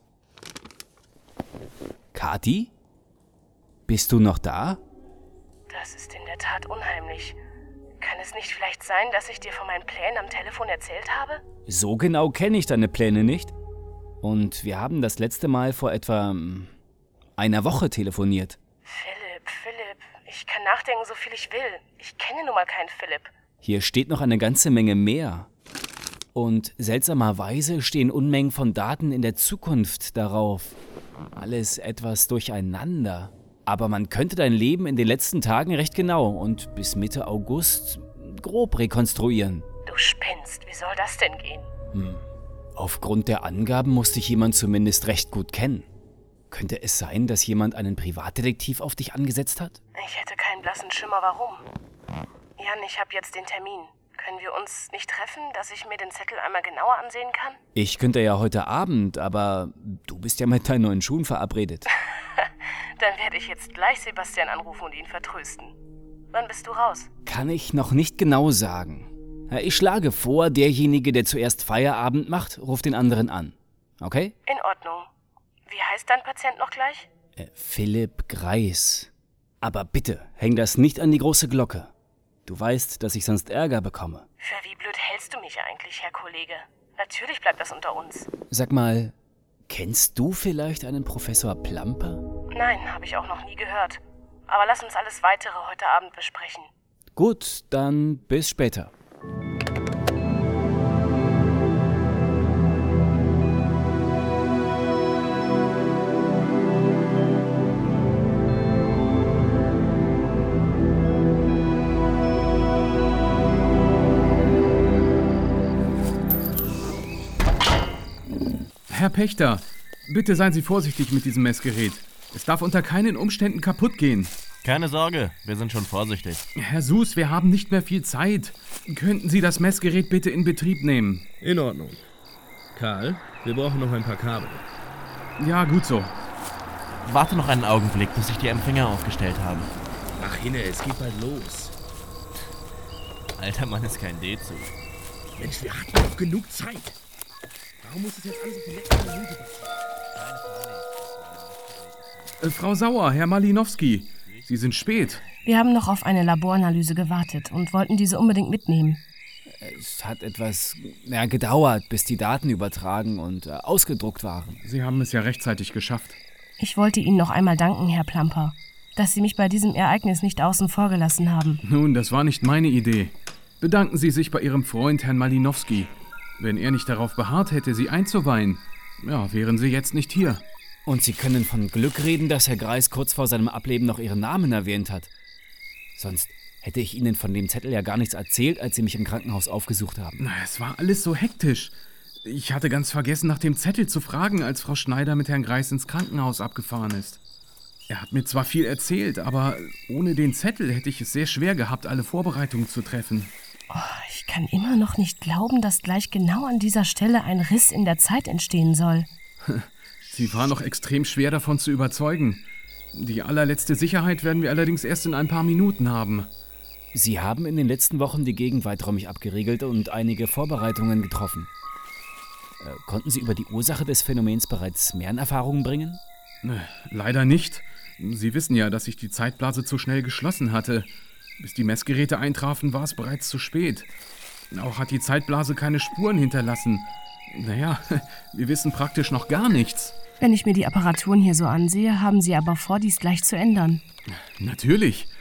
Kathi? Bist du noch da? Das ist in der Tat unheimlich. Kann es nicht vielleicht sein, dass ich dir von meinen Plänen am Telefon erzählt habe? So genau kenne ich deine Pläne nicht. Und wir haben das letzte Mal vor etwa hm, einer Woche telefoniert. Philipp, Philipp, ich kann nachdenken, so viel ich will. Ich kenne nun mal keinen Philipp. Hier steht noch eine ganze Menge mehr. Und seltsamerweise stehen Unmengen von Daten in der Zukunft darauf. Alles etwas durcheinander. Aber man könnte dein Leben in den letzten Tagen recht genau und bis Mitte August grob rekonstruieren. Du spinnst, wie soll das denn gehen? Hm. Aufgrund der Angaben muss dich jemand zumindest recht gut kennen. Könnte es sein, dass jemand einen Privatdetektiv auf dich angesetzt hat? Ich hätte keinen blassen Schimmer, warum. Jan, ich habe jetzt den Termin. Können wir uns nicht treffen, dass ich mir den Zettel einmal genauer ansehen kann? Ich könnte ja heute Abend, aber du bist ja mit deinen neuen Schuhen verabredet. Dann werde ich jetzt gleich Sebastian anrufen und ihn vertrösten. Wann bist du raus? Kann ich noch nicht genau sagen. Ich schlage vor, derjenige, der zuerst Feierabend macht, ruft den anderen an. Okay? In Ordnung. Wie heißt dein Patient noch gleich? Äh, Philipp Greis. Aber bitte, häng das nicht an die große Glocke. Du weißt, dass ich sonst Ärger bekomme. Für wie blöd hältst du mich eigentlich, Herr Kollege? Natürlich bleibt das unter uns. Sag mal, kennst du vielleicht einen Professor Plamper? Nein, habe ich auch noch nie gehört. Aber lass uns alles Weitere heute Abend besprechen. Gut, dann bis später. Herr Pächter, bitte seien Sie vorsichtig mit diesem Messgerät. Es darf unter keinen Umständen kaputt gehen. Keine Sorge, wir sind schon vorsichtig. Herr Sus, wir haben nicht mehr viel Zeit. Könnten Sie das Messgerät bitte in Betrieb nehmen? In Ordnung. Karl, wir brauchen noch ein paar Kabel. Ja, gut so. Warte noch einen Augenblick, bis ich die Empfänger aufgestellt habe. Mach hinne, es geht bald los. Alter Mann ist kein D-Zug. Mensch, wir hatten doch genug Zeit. Warum muss es jetzt alles auf die letzte Minute passieren? Äh, Frau Sauer, Herr Malinowski, Sie sind spät. Wir haben noch auf eine Laboranalyse gewartet und wollten diese unbedingt mitnehmen. Es hat etwas ja, gedauert, bis die Daten übertragen und äh, ausgedruckt waren. Sie haben es ja rechtzeitig geschafft. Ich wollte Ihnen noch einmal danken, Herr Plamper, dass Sie mich bei diesem Ereignis nicht außen vor gelassen haben. Nun, das war nicht meine Idee. Bedanken Sie sich bei Ihrem Freund, Herrn Malinowski. Wenn er nicht darauf beharrt hätte, Sie einzuweihen, ja, wären Sie jetzt nicht hier. Und Sie können von Glück reden, dass Herr Greis kurz vor seinem Ableben noch Ihren Namen erwähnt hat. Sonst hätte ich Ihnen von dem Zettel ja gar nichts erzählt, als Sie mich im Krankenhaus aufgesucht haben. Na, es war alles so hektisch. Ich hatte ganz vergessen, nach dem Zettel zu fragen, als Frau Schneider mit Herrn Greis ins Krankenhaus abgefahren ist. Er hat mir zwar viel erzählt, aber ohne den Zettel hätte ich es sehr schwer gehabt, alle Vorbereitungen zu treffen. Oh, ich kann immer noch nicht glauben, dass gleich genau an dieser Stelle ein Riss in der Zeit entstehen soll. Sie war noch extrem schwer davon zu überzeugen. Die allerletzte Sicherheit werden wir allerdings erst in ein paar Minuten haben. Sie haben in den letzten Wochen die Gegend weiträumig abgeriegelt und einige Vorbereitungen getroffen. Äh, konnten Sie über die Ursache des Phänomens bereits mehr in Erfahrung bringen? Leider nicht. Sie wissen ja, dass ich die Zeitblase zu schnell geschlossen hatte. Bis die Messgeräte eintrafen, war es bereits zu spät. Auch hat die Zeitblase keine Spuren hinterlassen. Naja, wir wissen praktisch noch gar nichts. Wenn ich mir die Apparaturen hier so ansehe, haben Sie aber vor, dies gleich zu ändern. Natürlich.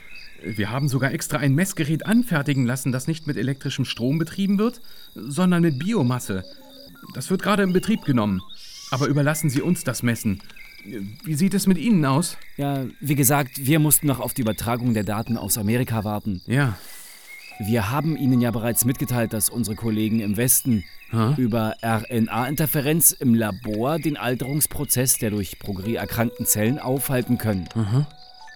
Wir haben sogar extra ein Messgerät anfertigen lassen, das nicht mit elektrischem Strom betrieben wird, sondern mit Biomasse. Das wird gerade in Betrieb genommen. Aber überlassen Sie uns das Messen. Wie sieht es mit Ihnen aus? Ja, wie gesagt, wir mussten noch auf die Übertragung der Daten aus Amerika warten. Ja. Wir haben Ihnen ja bereits mitgeteilt, dass unsere Kollegen im Westen ha? über R N A-Interferenz im Labor den Alterungsprozess der durch Progerie erkrankten Zellen aufhalten können. Aha.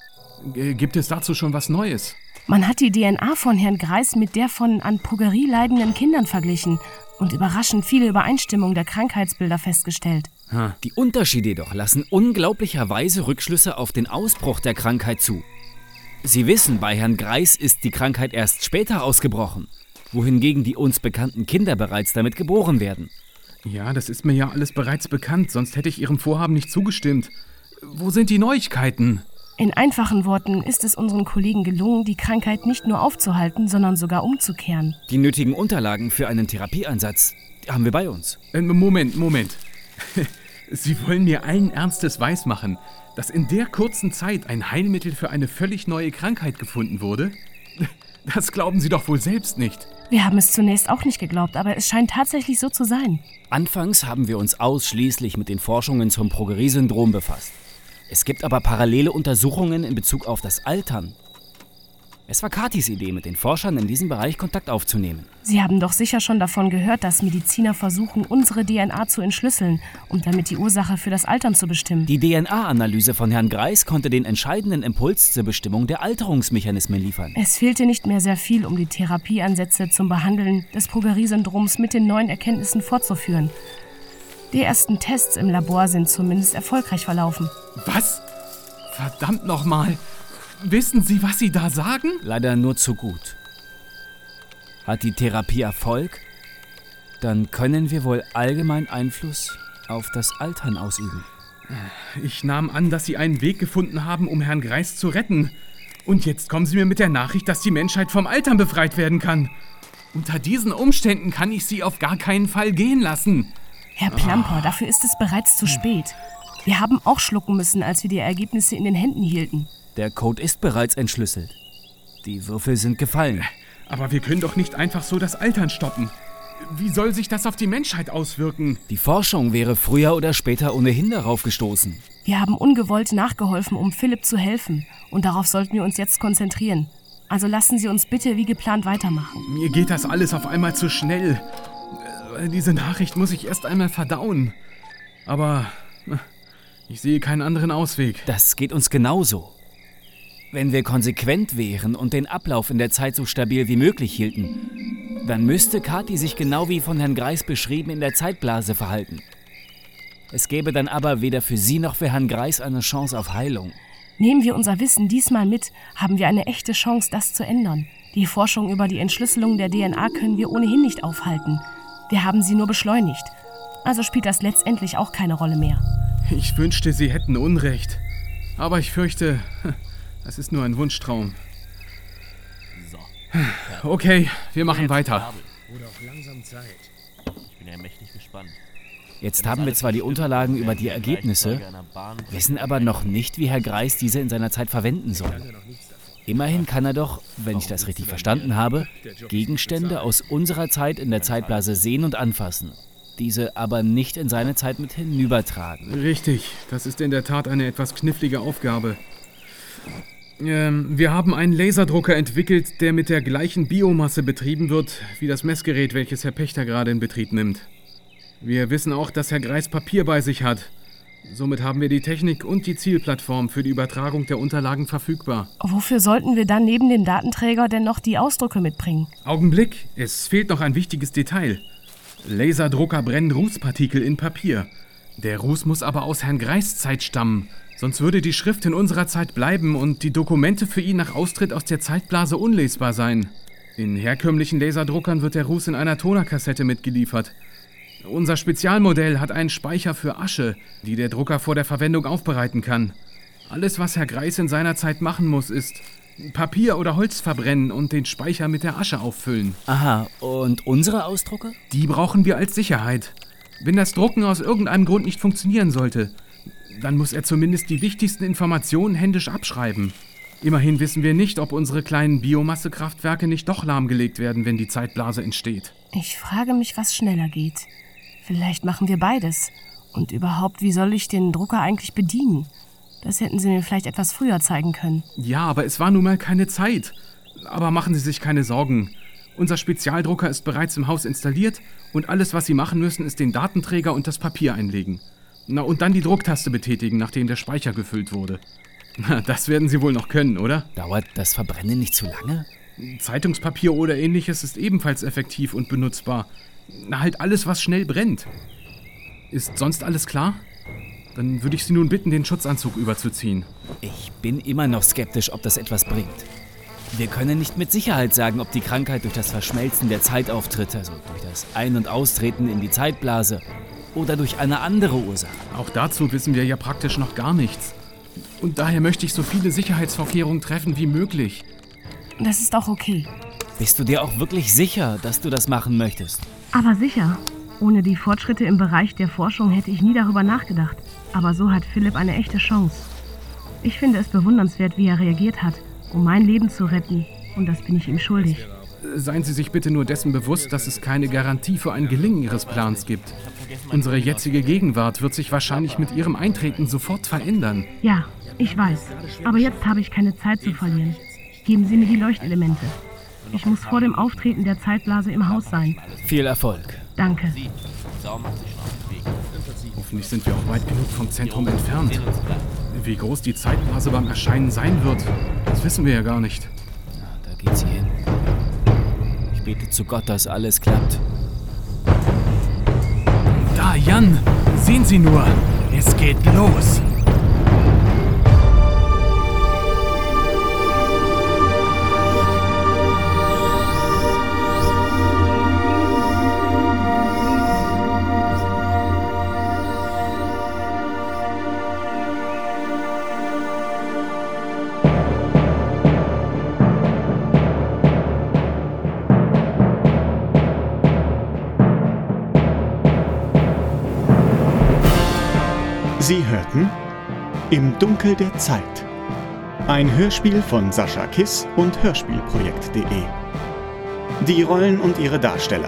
G- gibt es dazu schon was Neues? Man hat die D N A von Herrn Greis mit der von an Progerie leidenden Kindern verglichen und überraschend viele Übereinstimmungen der Krankheitsbilder festgestellt. Ha. Die Unterschiede jedoch lassen unglaublicherweise Rückschlüsse auf den Ausbruch der Krankheit zu. Sie wissen, bei Herrn Greis ist die Krankheit erst später ausgebrochen, wohingegen die uns bekannten Kinder bereits damit geboren werden. Ja, das ist mir ja alles bereits bekannt, sonst hätte ich Ihrem Vorhaben nicht zugestimmt. Wo sind die Neuigkeiten? In einfachen Worten ist es unseren Kollegen gelungen, die Krankheit nicht nur aufzuhalten, sondern sogar umzukehren. Die nötigen Unterlagen für einen Therapieansatz haben wir bei uns. Äh, Moment, Moment. Sie wollen mir allen Ernstes weismachen, dass in der kurzen Zeit ein Heilmittel für eine völlig neue Krankheit gefunden wurde? Das glauben Sie doch wohl selbst nicht. Wir haben es zunächst auch nicht geglaubt, aber es scheint tatsächlich so zu sein. Anfangs haben wir uns ausschließlich mit den Forschungen zum Progerie-Syndrom befasst. Es gibt aber parallele Untersuchungen in Bezug auf das Altern. Es war Katis Idee, mit den Forschern in diesem Bereich Kontakt aufzunehmen. Sie haben doch sicher schon davon gehört, dass Mediziner versuchen, unsere D N A zu entschlüsseln, um damit die Ursache für das Altern zu bestimmen. Die D N A-Analyse von Herrn Greis konnte den entscheidenden Impuls zur Bestimmung der Alterungsmechanismen liefern. Es fehlte nicht mehr sehr viel, um die Therapieansätze zum Behandeln des Progerie-Syndroms mit den neuen Erkenntnissen fortzuführen. Die ersten Tests im Labor sind zumindest erfolgreich verlaufen. Was? Verdammt nochmal! Wissen Sie, was Sie da sagen? Leider nur zu gut. Hat die Therapie Erfolg? Dann können wir wohl allgemein Einfluss auf das Altern ausüben. Ich nahm an, dass Sie einen Weg gefunden haben, um Herrn Greis zu retten. Und jetzt kommen Sie mir mit der Nachricht, dass die Menschheit vom Altern befreit werden kann. Unter diesen Umständen kann ich Sie auf gar keinen Fall gehen lassen. Herr Plumper, oh. dafür ist es bereits zu spät. Wir haben auch schlucken müssen, als wir die Ergebnisse in den Händen hielten. Der Code ist bereits entschlüsselt. Die Würfel sind gefallen. Aber wir können doch nicht einfach so das Altern stoppen. Wie soll sich das auf die Menschheit auswirken? Die Forschung wäre früher oder später ohnehin darauf gestoßen. Wir haben ungewollt nachgeholfen, um Philipp zu helfen. Und darauf sollten wir uns jetzt konzentrieren. Also lassen Sie uns bitte wie geplant weitermachen. Mir geht das alles auf einmal zu schnell. Diese Nachricht muss ich erst einmal verdauen. Aber ich sehe keinen anderen Ausweg. Das geht uns genauso. Wenn wir konsequent wären und den Ablauf in der Zeit so stabil wie möglich hielten, dann müsste Kathi sich genau wie von Herrn Greis beschrieben in der Zeitblase verhalten. Es gäbe dann aber weder für Sie noch für Herrn Greis eine Chance auf Heilung. Nehmen wir unser Wissen diesmal mit, haben wir eine echte Chance, das zu ändern. Die Forschung über die Entschlüsselung der D N A können wir ohnehin nicht aufhalten. Wir haben sie nur beschleunigt. Also spielt das letztendlich auch keine Rolle mehr. Ich wünschte, Sie hätten Unrecht. Aber ich fürchte, das ist nur ein Wunschtraum. So. Okay, wir machen weiter. Wurde auch langsam Zeit. Ich bin ja mächtig gespannt. Jetzt haben wir zwar die Unterlagen über die Ergebnisse, wissen aber noch nicht, wie Herr Greis diese in seiner Zeit verwenden soll. Immerhin kann er doch, wenn ich das richtig verstanden habe, Gegenstände aus unserer Zeit in der Zeitblase sehen und anfassen, diese aber nicht in seine Zeit mit hinübertragen. Richtig, das ist in der Tat eine etwas knifflige Aufgabe. Ähm, wir haben einen Laserdrucker entwickelt, der mit der gleichen Biomasse betrieben wird, wie das Messgerät, welches Herr Pächter gerade in Betrieb nimmt. Wir wissen auch, dass Herr Greis Papier bei sich hat. Somit haben wir die Technik und die Zielplattform für die Übertragung der Unterlagen verfügbar. Wofür sollten wir dann neben dem Datenträger denn noch die Ausdrücke mitbringen? Augenblick, es fehlt noch ein wichtiges Detail. Laserdrucker brennen Rußpartikel in Papier. Der Ruß muss aber aus Herrn Greis Zeit stammen, sonst würde die Schrift in unserer Zeit bleiben und die Dokumente für ihn nach Austritt aus der Zeitblase unlesbar sein. In herkömmlichen Laserdruckern wird der Ruß in einer Tonerkassette mitgeliefert. Unser Spezialmodell hat einen Speicher für Asche, die der Drucker vor der Verwendung aufbereiten kann. Alles, was Herr Greis in seiner Zeit machen muss, ist Papier oder Holz verbrennen und den Speicher mit der Asche auffüllen. Aha, und unsere Ausdrucke? Die brauchen wir als Sicherheit. Wenn das Drucken aus irgendeinem Grund nicht funktionieren sollte, dann muss er zumindest die wichtigsten Informationen händisch abschreiben. Immerhin wissen wir nicht, ob unsere kleinen Biomassekraftwerke nicht doch lahmgelegt werden, wenn die Zeitblase entsteht. Ich frage mich, was schneller geht. Vielleicht machen wir beides. Und überhaupt, wie soll ich den Drucker eigentlich bedienen? Das hätten Sie mir vielleicht etwas früher zeigen können. Ja, aber es war nun mal keine Zeit. Aber machen Sie sich keine Sorgen. Unser Spezialdrucker ist bereits im Haus installiert und alles, was Sie machen müssen, ist den Datenträger und das Papier einlegen. Na, und dann die Drucktaste betätigen, nachdem der Speicher gefüllt wurde. Na, das werden Sie wohl noch können, oder? Dauert das Verbrennen nicht zu lange? Zeitungspapier oder ähnliches ist ebenfalls effektiv und benutzbar. Na, halt alles, was schnell brennt. Ist sonst alles klar? Dann würde ich Sie nun bitten, den Schutzanzug überzuziehen. Ich bin immer noch skeptisch, ob das etwas bringt. Wir können nicht mit Sicherheit sagen, ob die Krankheit durch das Verschmelzen der Zeit auftritt, also durch das Ein- und Austreten in die Zeitblase oder durch eine andere Ursache. Auch dazu wissen wir ja praktisch noch gar nichts. Und daher möchte ich so viele Sicherheitsvorkehrungen treffen wie möglich. Das ist auch okay. Bist du dir auch wirklich sicher, dass du das machen möchtest? Aber sicher. Ohne die Fortschritte im Bereich der Forschung hätte ich nie darüber nachgedacht. Aber so hat Philipp eine echte Chance. Ich finde es bewundernswert, wie er reagiert hat, um mein Leben zu retten. Und das bin ich ihm schuldig. Seien Sie sich bitte nur dessen bewusst, dass es keine Garantie für ein Gelingen Ihres Plans gibt. Unsere jetzige Gegenwart wird sich wahrscheinlich mit Ihrem Eintreten sofort verändern. Ja, ich weiß. Aber jetzt habe ich keine Zeit zu verlieren. Geben Sie mir die Leuchtelemente. Ich muss vor dem Auftreten der Zeitblase im Haus sein. Viel Erfolg. Danke. Hoffentlich sind wir auch weit genug vom Zentrum entfernt. Wie groß die Zeitblase beim Erscheinen sein wird, das wissen wir ja gar nicht. Ja, da geht sie hin. Ich bete zu Gott, dass alles klappt. Da, Jan! Sehen Sie nur! Es geht los! Sie hörten Im Dunkel der Zeit. Ein Hörspiel von Sascha Kiss und Hörspielprojekt punkt de. Die Rollen und ihre Darsteller: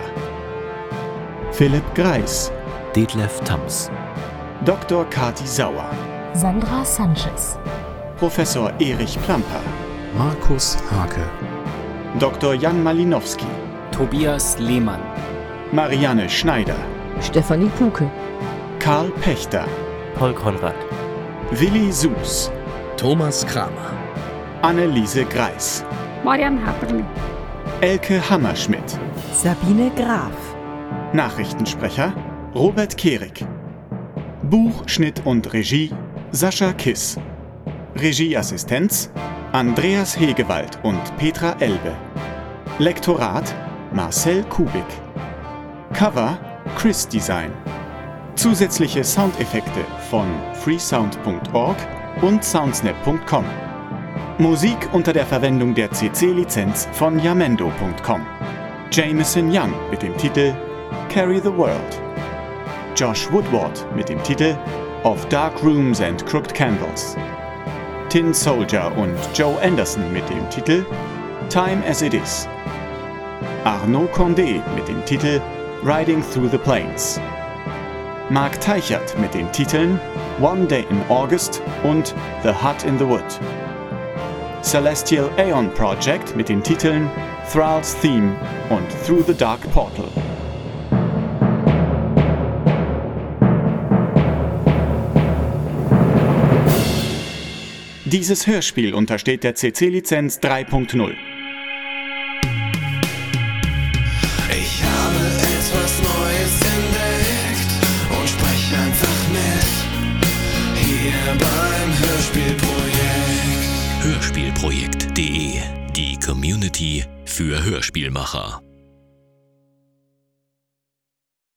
Philipp Greis, Detlef Tams, Doktor Kati Sauer, Sandra Sanchez, Professor Erich Plamper, Markus Hake, Doktor Jan Malinowski, Tobias Lehmann, Marianne Schneider, Stefanie Puke, Karl Pächter, Paul Konrad, Willi Sus, Thomas Kramer, Anneliese Greis, Marian Haberli, Elke Hammerschmidt, Sabine Graf, Nachrichtensprecher Robert Kehrig, Buch, Schnitt und Regie Sascha Kiss, Regieassistenz Andreas Hegewald und Petra Elbe, Lektorat Marcel Kubik, Cover Chris Design, zusätzliche Soundeffekte von freesound punkt org und soundsnap punkt com. Musik unter der Verwendung der C C-Lizenz von Jamendo punkt com. Jameson Young mit dem Titel Carry the World. Josh Woodward mit dem Titel Of Dark Rooms and Crooked Candles. Tin Soldier und Joe Anderson mit dem Titel Time as It Is. Arnaud Condé mit dem Titel Riding Through the Plains. Mark Teichert mit den Titeln One Day in August und The Hut in the Wood. Celestial Aeon Project mit den Titeln Thrall's Theme und Through the Dark Portal. Dieses Hörspiel untersteht der C C-Lizenz drei Punkt null. Ich habe etwas Neues entdeckt und spreche einfach mit. Hier beim Hörspielprojekt. Hörspielprojekt punkt de. Die Community für Hörspielmacher.